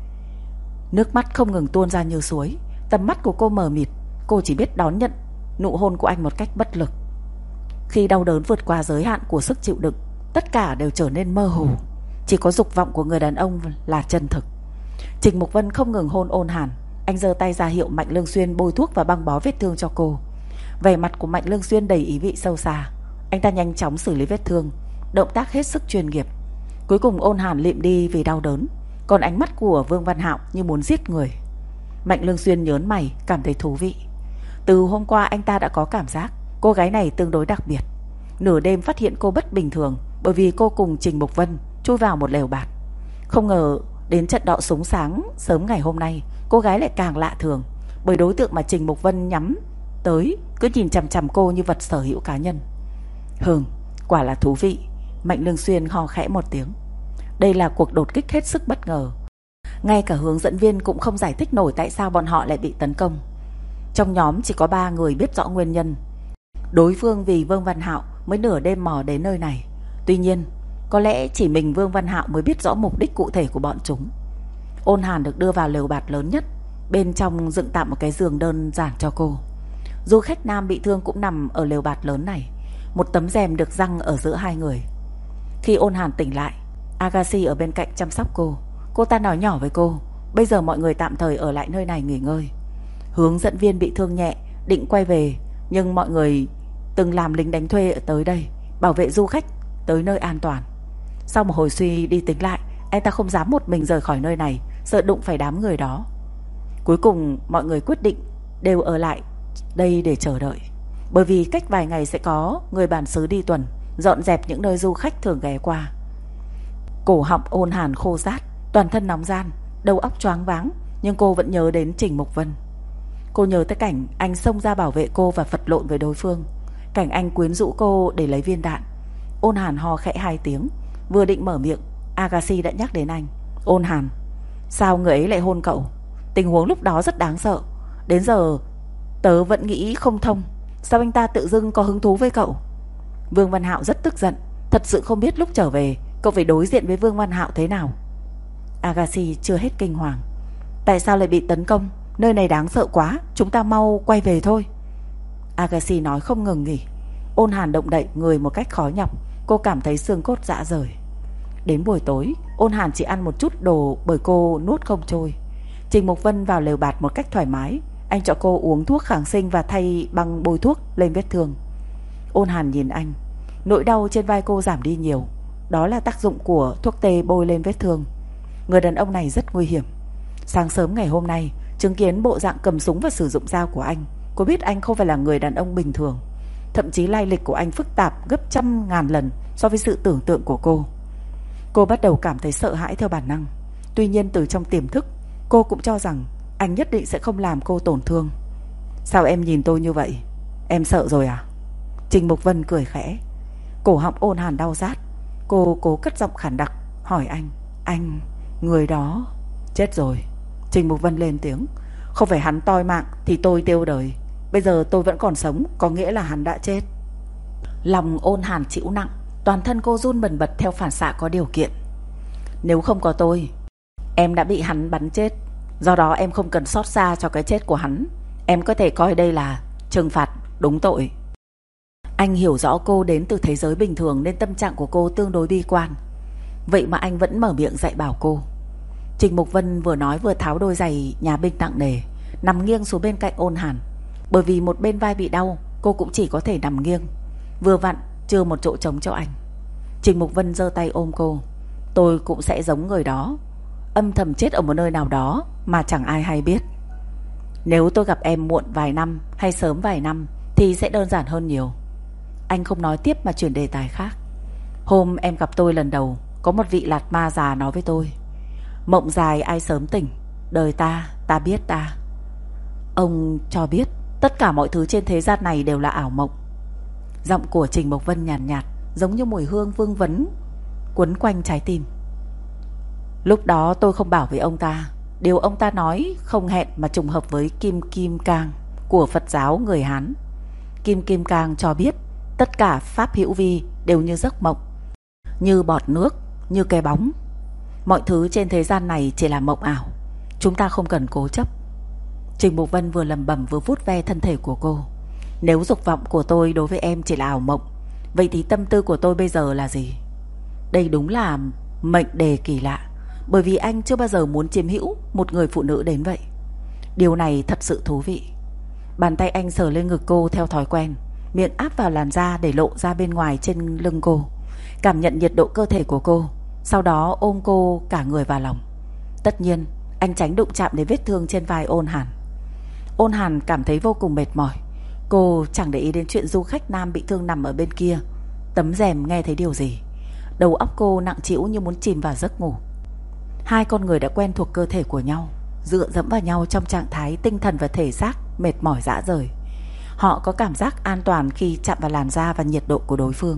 Nước mắt không ngừng tuôn ra như suối, tầm mắt của cô mờ mịt. Cô chỉ biết đón nhận nụ hôn của anh một cách bất lực. Khi đau đớn vượt qua giới hạn của sức chịu đựng, tất cả đều trở nên mơ hồ. Chỉ có dục vọng của người đàn ông là chân thực. Trình Mục Vân không ngừng hôn Ôn Hàn. Anh giơ tay ra hiệu Mạnh Lương Xuyên bôi thuốc và băng bó vết thương cho cô. Vẻ mặt của Mạnh Lương Xuyên đầy ý vị sâu xa. Anh ta nhanh chóng xử lý vết thương, động tác hết sức chuyên nghiệp. Cuối cùng Ôn Hàn lịm đi vì đau đớn, còn ánh mắt của Vương Văn Hạo như muốn giết người. Mạnh Lương Xuyên nhớn mày, cảm thấy thú vị. Từ hôm qua anh ta đã có cảm giác cô gái này tương đối đặc biệt. Nửa đêm phát hiện cô bất bình thường, bởi vì cô cùng Trình Mục Vân chui vào một lều bạt. Không ngờ đến trận đọ súng sáng sớm ngày hôm nay, cô gái lại càng lạ thường, bởi đối tượng mà Trình Mục Vân nhắm tới cứ nhìn chằm chằm cô như vật sở hữu cá nhân. Quả là thú vị. Mạnh Lương Xuyên ho khẽ một tiếng. Đây là cuộc đột kích hết sức bất ngờ. Ngay cả hướng dẫn viên cũng không giải thích nổi tại sao bọn họ lại bị tấn công. Trong nhóm chỉ có 3 người biết rõ nguyên nhân. Đối phương vì Vương Văn Hạo mới nửa đêm mò đến nơi này. Tuy nhiên, có lẽ chỉ mình Vương Văn Hạo mới biết rõ mục đích cụ thể của bọn chúng. Ôn Hàn được đưa vào lều bạt lớn nhất. Bên trong dựng tạm một cái giường đơn giản cho cô. Du khách nam bị thương cũng nằm ở lều bạt lớn này. Một tấm rèm được giăng ở giữa hai người. Khi Ôn Hàn tỉnh lại, Agassi ở bên cạnh chăm sóc cô. Cô ta nói nhỏ với cô, bây giờ mọi người tạm thời ở lại nơi này nghỉ ngơi. Hướng dẫn viên bị thương nhẹ định quay về, nhưng mọi người từng làm lính đánh thuê tới đây bảo vệ du khách tới nơi an toàn. Sau một hồi suy đi tính lại, anh ta không dám một mình rời khỏi nơi này, sợ đụng phải đám người đó. Cuối cùng mọi người quyết định đều ở lại đây để chờ đợi, bởi vì cách vài ngày sẽ có người bản xứ đi tuần, dọn dẹp những nơi du khách thường ghé qua. Cổ họng Ôn Hàn khô rát, toàn thân nóng ran, đầu óc choáng váng, nhưng cô vẫn nhớ đến Trình Mục Vân. Cô nhớ tới cảnh anh xông ra bảo vệ cô và vật lộn với đối phương, cảnh anh quyến rũ cô để lấy viên đạn. Ôn Hàn ho khẽ 2 tiếng, vừa định mở miệng, Agassi đã nhắc đến anh. Ôn Hàn, sao người ấy lại hôn cậu? Tình huống lúc đó rất đáng sợ, đến giờ tớ vẫn nghĩ không thông. Sao anh ta tự dưng có hứng thú với cậu? Vương Văn Hạo rất tức giận, thật sự không biết lúc trở về cậu phải đối diện với Vương Văn Hạo thế nào. Agassi chưa hết kinh hoàng. Tại sao lại bị tấn công? Nơi này đáng sợ quá, chúng ta mau quay về thôi. Agassi nói không ngừng nghỉ. Ôn Hàn động đậy người một cách khó nhọc. Cô cảm thấy xương cốt rã rời. Đến buổi tối, Ôn Hàn chỉ ăn một chút đồ bởi cô nuốt không trôi. Trình Mục Vân vào lều bạt một cách thoải mái. Anh cho cô uống thuốc kháng sinh và thay băng bôi thuốc lên vết thương. Ôn Hàn nhìn anh. Nỗi đau trên vai cô giảm đi nhiều. Đó là tác dụng của thuốc tê bôi lên vết thương. Người đàn ông này rất nguy hiểm. Sáng sớm ngày hôm nay, chứng kiến bộ dạng cầm súng và sử dụng dao của anh, cô biết anh không phải là người đàn ông bình thường. Thậm chí lai lịch của anh phức tạp gấp trăm ngàn lần so với sự tưởng tượng của cô. Cô bắt đầu cảm thấy sợ hãi theo bản năng. Tuy nhiên từ trong tiềm thức, cô cũng cho rằng anh nhất định sẽ không làm cô tổn thương. Sao em nhìn tôi như vậy? Em sợ rồi à? Trình Mục Vân cười khẽ. Cổ họng Ôn Hàn đau rát. Cô cố cất giọng khản đặc hỏi anh. Anh, người đó chết rồi. Trình Mục Vân lên tiếng. Không phải hắn toi mạng thì tôi tiêu đời. Bây giờ tôi vẫn còn sống, có nghĩa là hắn đã chết. Lòng Ôn Hàn chịu nặng, toàn thân cô run bần bật theo phản xạ có điều kiện. Nếu không có tôi, em đã bị hắn bắn chết. Do đó em không cần xót xa cho cái chết của hắn. Em có thể coi đây là trừng phạt đúng tội. Anh hiểu rõ cô đến từ thế giới bình thường nên tâm trạng của cô tương đối bi quan. Vậy mà anh vẫn mở miệng dạy bảo cô. Trình Mục Vân vừa nói vừa tháo đôi giày nhà binh nặng nề, nằm nghiêng xuống bên cạnh Ôn Hàn. Bởi vì một bên vai bị đau, cô cũng chỉ có thể nằm nghiêng, vừa vặn chừa một chỗ trống cho anh. Trình Mục Vân giơ tay ôm cô. Tôi cũng sẽ giống người đó, âm thầm chết ở một nơi nào đó mà chẳng ai hay biết. Nếu tôi gặp em muộn vài năm hay sớm vài năm thì sẽ đơn giản hơn nhiều. Anh không nói tiếp mà chuyển đề tài khác. Hôm em gặp tôi lần đầu, có một vị lạt ma già nói với tôi, mộng dài ai sớm tỉnh, đời ta, ta biết ta. Ông cho biết tất cả mọi thứ trên thế gian này đều là ảo mộng. Giọng của Trình Mục Vân nhàn nhạt, giống như mùi hương vương vấn quấn quanh trái tim. Lúc đó tôi không bảo với ông ta, điều ông ta nói không hẹn mà trùng hợp với Kim Kim Cang của Phật giáo người Hán. Kim Kim Cang cho biết tất cả pháp hữu vi đều như giấc mộng, như bọt nước, như cái bóng. Mọi thứ trên thế gian này chỉ là mộng ảo, chúng ta không cần cố chấp. Trình Mục Vân vừa lẩm bẩm vừa vuốt ve thân thể của cô. Nếu dục vọng của tôi đối với em chỉ là ảo mộng, vậy thì tâm tư của tôi bây giờ là gì? Đây đúng là mệnh đề kỳ lạ, bởi vì anh chưa bao giờ muốn chiếm hữu một người phụ nữ đến vậy. Điều này thật sự thú vị. Bàn tay anh sờ lên ngực cô theo thói quen, miệng áp vào làn da để lộ ra bên ngoài trên lưng cô, cảm nhận nhiệt độ cơ thể của cô, sau đó ôm cô cả người vào lòng. Tất nhiên anh tránh đụng chạm đến vết thương trên vai Ôn Hàn. Ôn Hàn cảm thấy vô cùng mệt mỏi. Cô chẳng để ý đến chuyện du khách nam bị thương nằm ở bên kia tấm rèm nghe thấy điều gì. Đầu óc cô nặng trĩu như muốn chìm vào giấc ngủ. Hai con người đã quen thuộc cơ thể của nhau, dựa dẫm vào nhau trong trạng thái tinh thần và thể xác mệt mỏi rã rời. Họ có cảm giác an toàn khi chạm vào làn da và nhiệt độ của đối phương.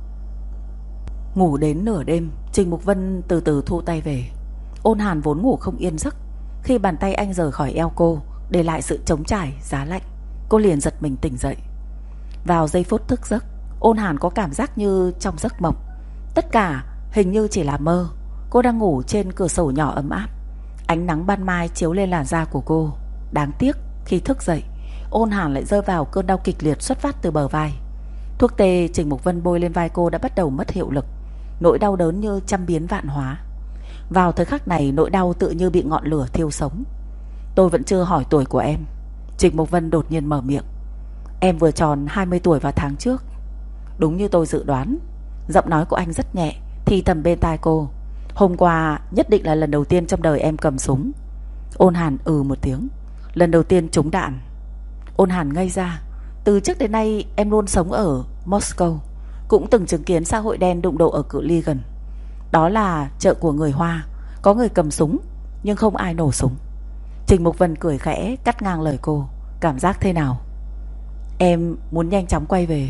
Ngủ đến nửa đêm, Trình Mục Vân từ từ thu tay về. Ôn Hàn vốn ngủ không yên giấc. Khi bàn tay anh rời khỏi eo cô, để lại sự trống trải, giá lạnh, cô liền giật mình tỉnh dậy. Vào giây phút thức giấc, Ôn Hàn có cảm giác như trong giấc mộng. Tất cả hình như chỉ là mơ. Cô đang ngủ trên cửa sổ nhỏ ấm áp. Ánh nắng ban mai chiếu lên làn da của cô. Đáng tiếc khi thức dậy, Ôn Hàn lại rơi vào cơn đau kịch liệt xuất phát từ bờ vai. Thuốc tê Trình Mục Vân bôi lên vai cô đã bắt đầu mất hiệu lực. Nỗi đau đớn như trăm biến vạn hóa. Vào thời khắc này, nỗi đau tự như bị ngọn lửa thiêu sống. Tôi vẫn chưa hỏi tuổi của em. Trình Mục Vân đột nhiên mở miệng. Em vừa tròn 20 tuổi vào tháng trước. Đúng như tôi dự đoán. Giọng nói của anh rất nhẹ, thì thầm bên tai cô. Hôm qua nhất định là lần đầu tiên trong đời em cầm súng. Ôn Hàn một tiếng. Lần đầu tiên trúng đạn. Ôn Hàn ngây ra. Từ trước đến nay em luôn sống ở Moscow, cũng từng chứng kiến xã hội đen đụng độ ở cự ly gần. Đó là chợ của người Hoa, có người cầm súng nhưng không ai nổ súng. Trình Mục Vân cười khẽ cắt ngang lời cô. Cảm giác thế nào? Em muốn nhanh chóng quay về.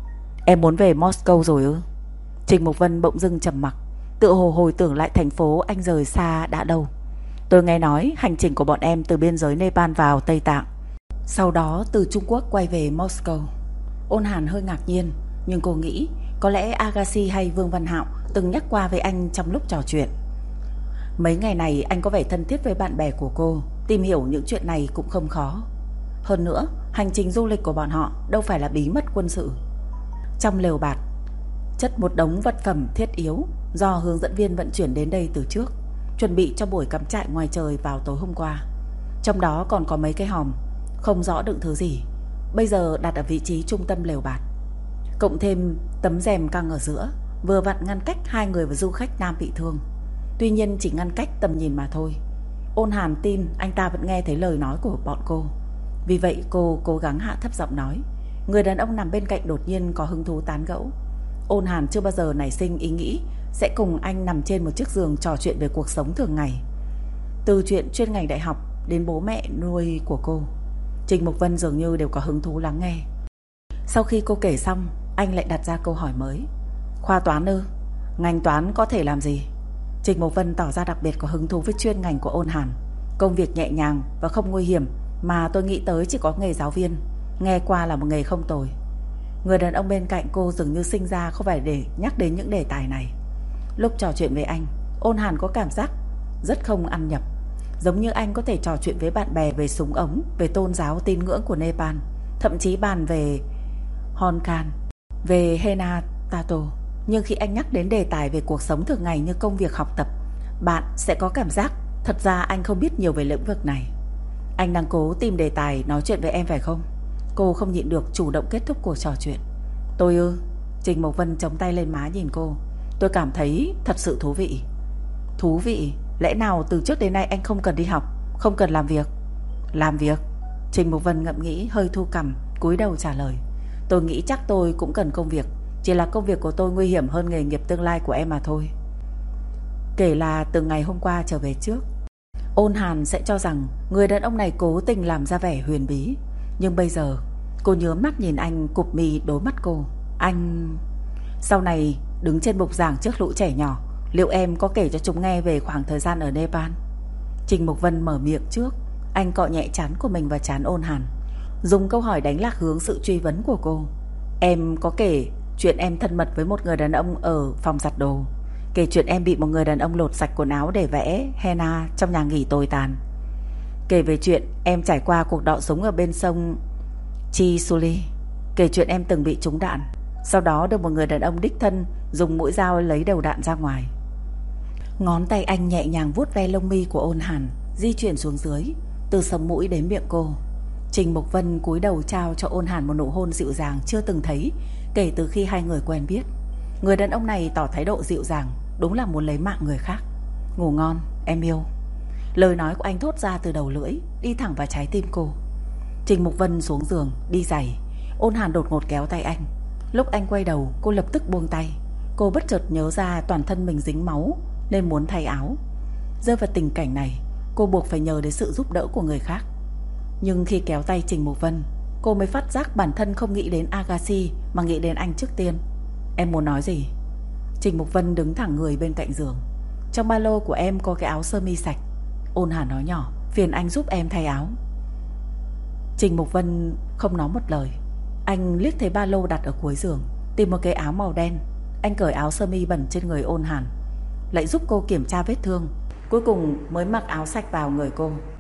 Em muốn về Moscow rồi ư? Trình Mục Vân bỗng dưng trầm mặc, tựa hồ hồi tưởng lại thành phố anh rời xa đã lâu. Tôi nghe nói hành trình của bọn em từ biên giới Nepal vào Tây Tạng, sau đó từ Trung Quốc quay về Moscow. Ôn Hàn hơi ngạc nhiên, nhưng cô nghĩ có lẽ Agassi hay Vương Văn Hạo từng nhắc qua với anh trong lúc trò chuyện. Mấy ngày này anh có vẻ thân thiết với bạn bè của cô, tìm hiểu những chuyện này cũng không khó. Hơn nữa, hành trình du lịch của bọn họ đâu phải là bí mật quân sự. Trong lều bạt chất một đống vật phẩm thiết yếu do hướng dẫn viên vận chuyển đến đây từ trước, chuẩn bị cho buổi cắm trại ngoài trời vào tối hôm qua. Trong đó còn có mấy cái hòm không rõ đựng thứ gì, bây giờ đặt ở vị trí trung tâm lều bạt. Cộng thêm tấm rèm căng ở giữa, vừa vặn ngăn cách hai người và du khách nam bị thương. Tuy nhiên chỉ ngăn cách tầm nhìn mà thôi. Ôn Hàn tin anh ta vẫn nghe thấy lời nói của bọn cô. Vì vậy cô cố gắng hạ thấp giọng nói. Người đàn ông nằm bên cạnh đột nhiên có hứng thú tán gẫu. Ôn Hàn chưa bao giờ nảy sinh ý nghĩ sẽ cùng anh nằm trên một chiếc giường trò chuyện về cuộc sống thường ngày. Từ chuyện chuyên ngành đại học đến bố mẹ nuôi của cô, Trình Mục Vân dường như đều có hứng thú lắng nghe. Sau khi cô kể xong, anh lại đặt ra câu hỏi mới. Khoa toán ư? Ngành toán có thể làm gì? Trình Mục Vân tỏ ra đặc biệt có hứng thú với chuyên ngành của Ôn Hàn. Công việc nhẹ nhàng và không nguy hiểm, mà tôi nghĩ tới chỉ có nghề giáo viên. Nghe qua là một nghề không tồi. Người đàn ông bên cạnh cô dường như sinh ra không phải để nhắc đến những đề tài này. Lúc trò chuyện với anh, Ôn Hàn có cảm giác rất không ăn nhập. Giống như anh có thể trò chuyện với bạn bè về súng ống, về tôn giáo tín ngưỡng của Nepal, thậm chí bàn về Honkan, về Henna Tato. Nhưng khi anh nhắc đến đề tài về cuộc sống thường ngày như công việc học tập, bạn sẽ có cảm giác thật ra anh không biết nhiều về lĩnh vực này. Anh đang cố tìm đề tài nói chuyện với em phải không? Cô không nhịn được chủ động kết thúc cuộc trò chuyện. Tôi ư? Trình Mộc Vân chống tay lên má nhìn cô. Tôi cảm thấy thật sự thú vị. Thú vị? Lẽ nào từ trước đến nay anh không cần đi học, không cần làm việc? Làm việc? Trình Mộc Vân ngẫm nghĩ hơi thu cằm, cúi đầu trả lời. Tôi nghĩ chắc tôi cũng cần công việc, chỉ là công việc của tôi nguy hiểm hơn nghề nghiệp tương lai của em mà thôi. Kể là từ ngày hôm qua trở về trước, Ôn Hàn sẽ cho rằng người đàn ông này cố tình làm ra vẻ huyền bí. Nhưng bây giờ cô nhớm mắt nhìn anh, cụp mì đối mắt cô. Anh... Sau này đứng trên bục giảng trước lũ trẻ nhỏ, liệu em có kể cho chúng nghe về khoảng thời gian ở Nepal? Trình Mục Vân mở miệng trước. Anh cọ nhẹ trán của mình vào trán Ôn Hàn, dùng câu hỏi đánh lạc hướng sự truy vấn của cô. Em có kể chuyện em thân mật với một người đàn ông ở phòng giặt đồ, kể chuyện em bị một người đàn ông lột sạch quần áo để vẽ henna trong nhà nghỉ tồi tàn, kể về chuyện em trải qua cuộc đọ súng ở bên sông Chisuli, kể chuyện em từng bị trúng đạn, sau đó được một người đàn ông đích thân dùng mũi dao lấy đầu đạn ra ngoài. Ngón tay anh nhẹ nhàng vuốt ve lông mi của Ôn Hàn, di chuyển xuống dưới, từ sống mũi đến miệng cô. Trình Mục Vân cúi đầu trao cho Ôn Hàn một nụ hôn dịu dàng chưa từng thấy kể từ khi hai người quen biết. Người đàn ông này tỏ thái độ dịu dàng, đúng là muốn lấy mạng người khác. Ngủ ngon, em yêu. Lời nói của anh thốt ra từ đầu lưỡi, đi thẳng vào trái tim cô. Trình Mục Vân xuống giường, đi giày. Ôn Hàn đột ngột kéo tay anh. Lúc anh quay đầu, cô lập tức buông tay. Cô bất chợt nhớ ra toàn thân mình dính máu nên muốn thay áo. Rơi vào tình cảnh này, cô buộc phải nhờ đến sự giúp đỡ của người khác. Nhưng khi kéo tay Trình Mục Vân, cô mới phát giác bản thân không nghĩ đến Agassi mà nghĩ đến anh trước tiên. Em muốn nói gì? Trình Mục Vân đứng thẳng người bên cạnh giường. Trong ba lô của em có cái áo sơ mi sạch. Ôn Hàn nói nhỏ, phiền anh giúp em thay áo. Trình Mục Vân không nói một lời. Anh liếc thấy ba lô đặt ở cuối giường, tìm một cái áo màu đen. Anh cởi áo sơ mi bẩn trên người Ôn Hàn. lại giúp cô kiểm tra vết thương, cuối cùng mới mặc áo sạch vào người cô.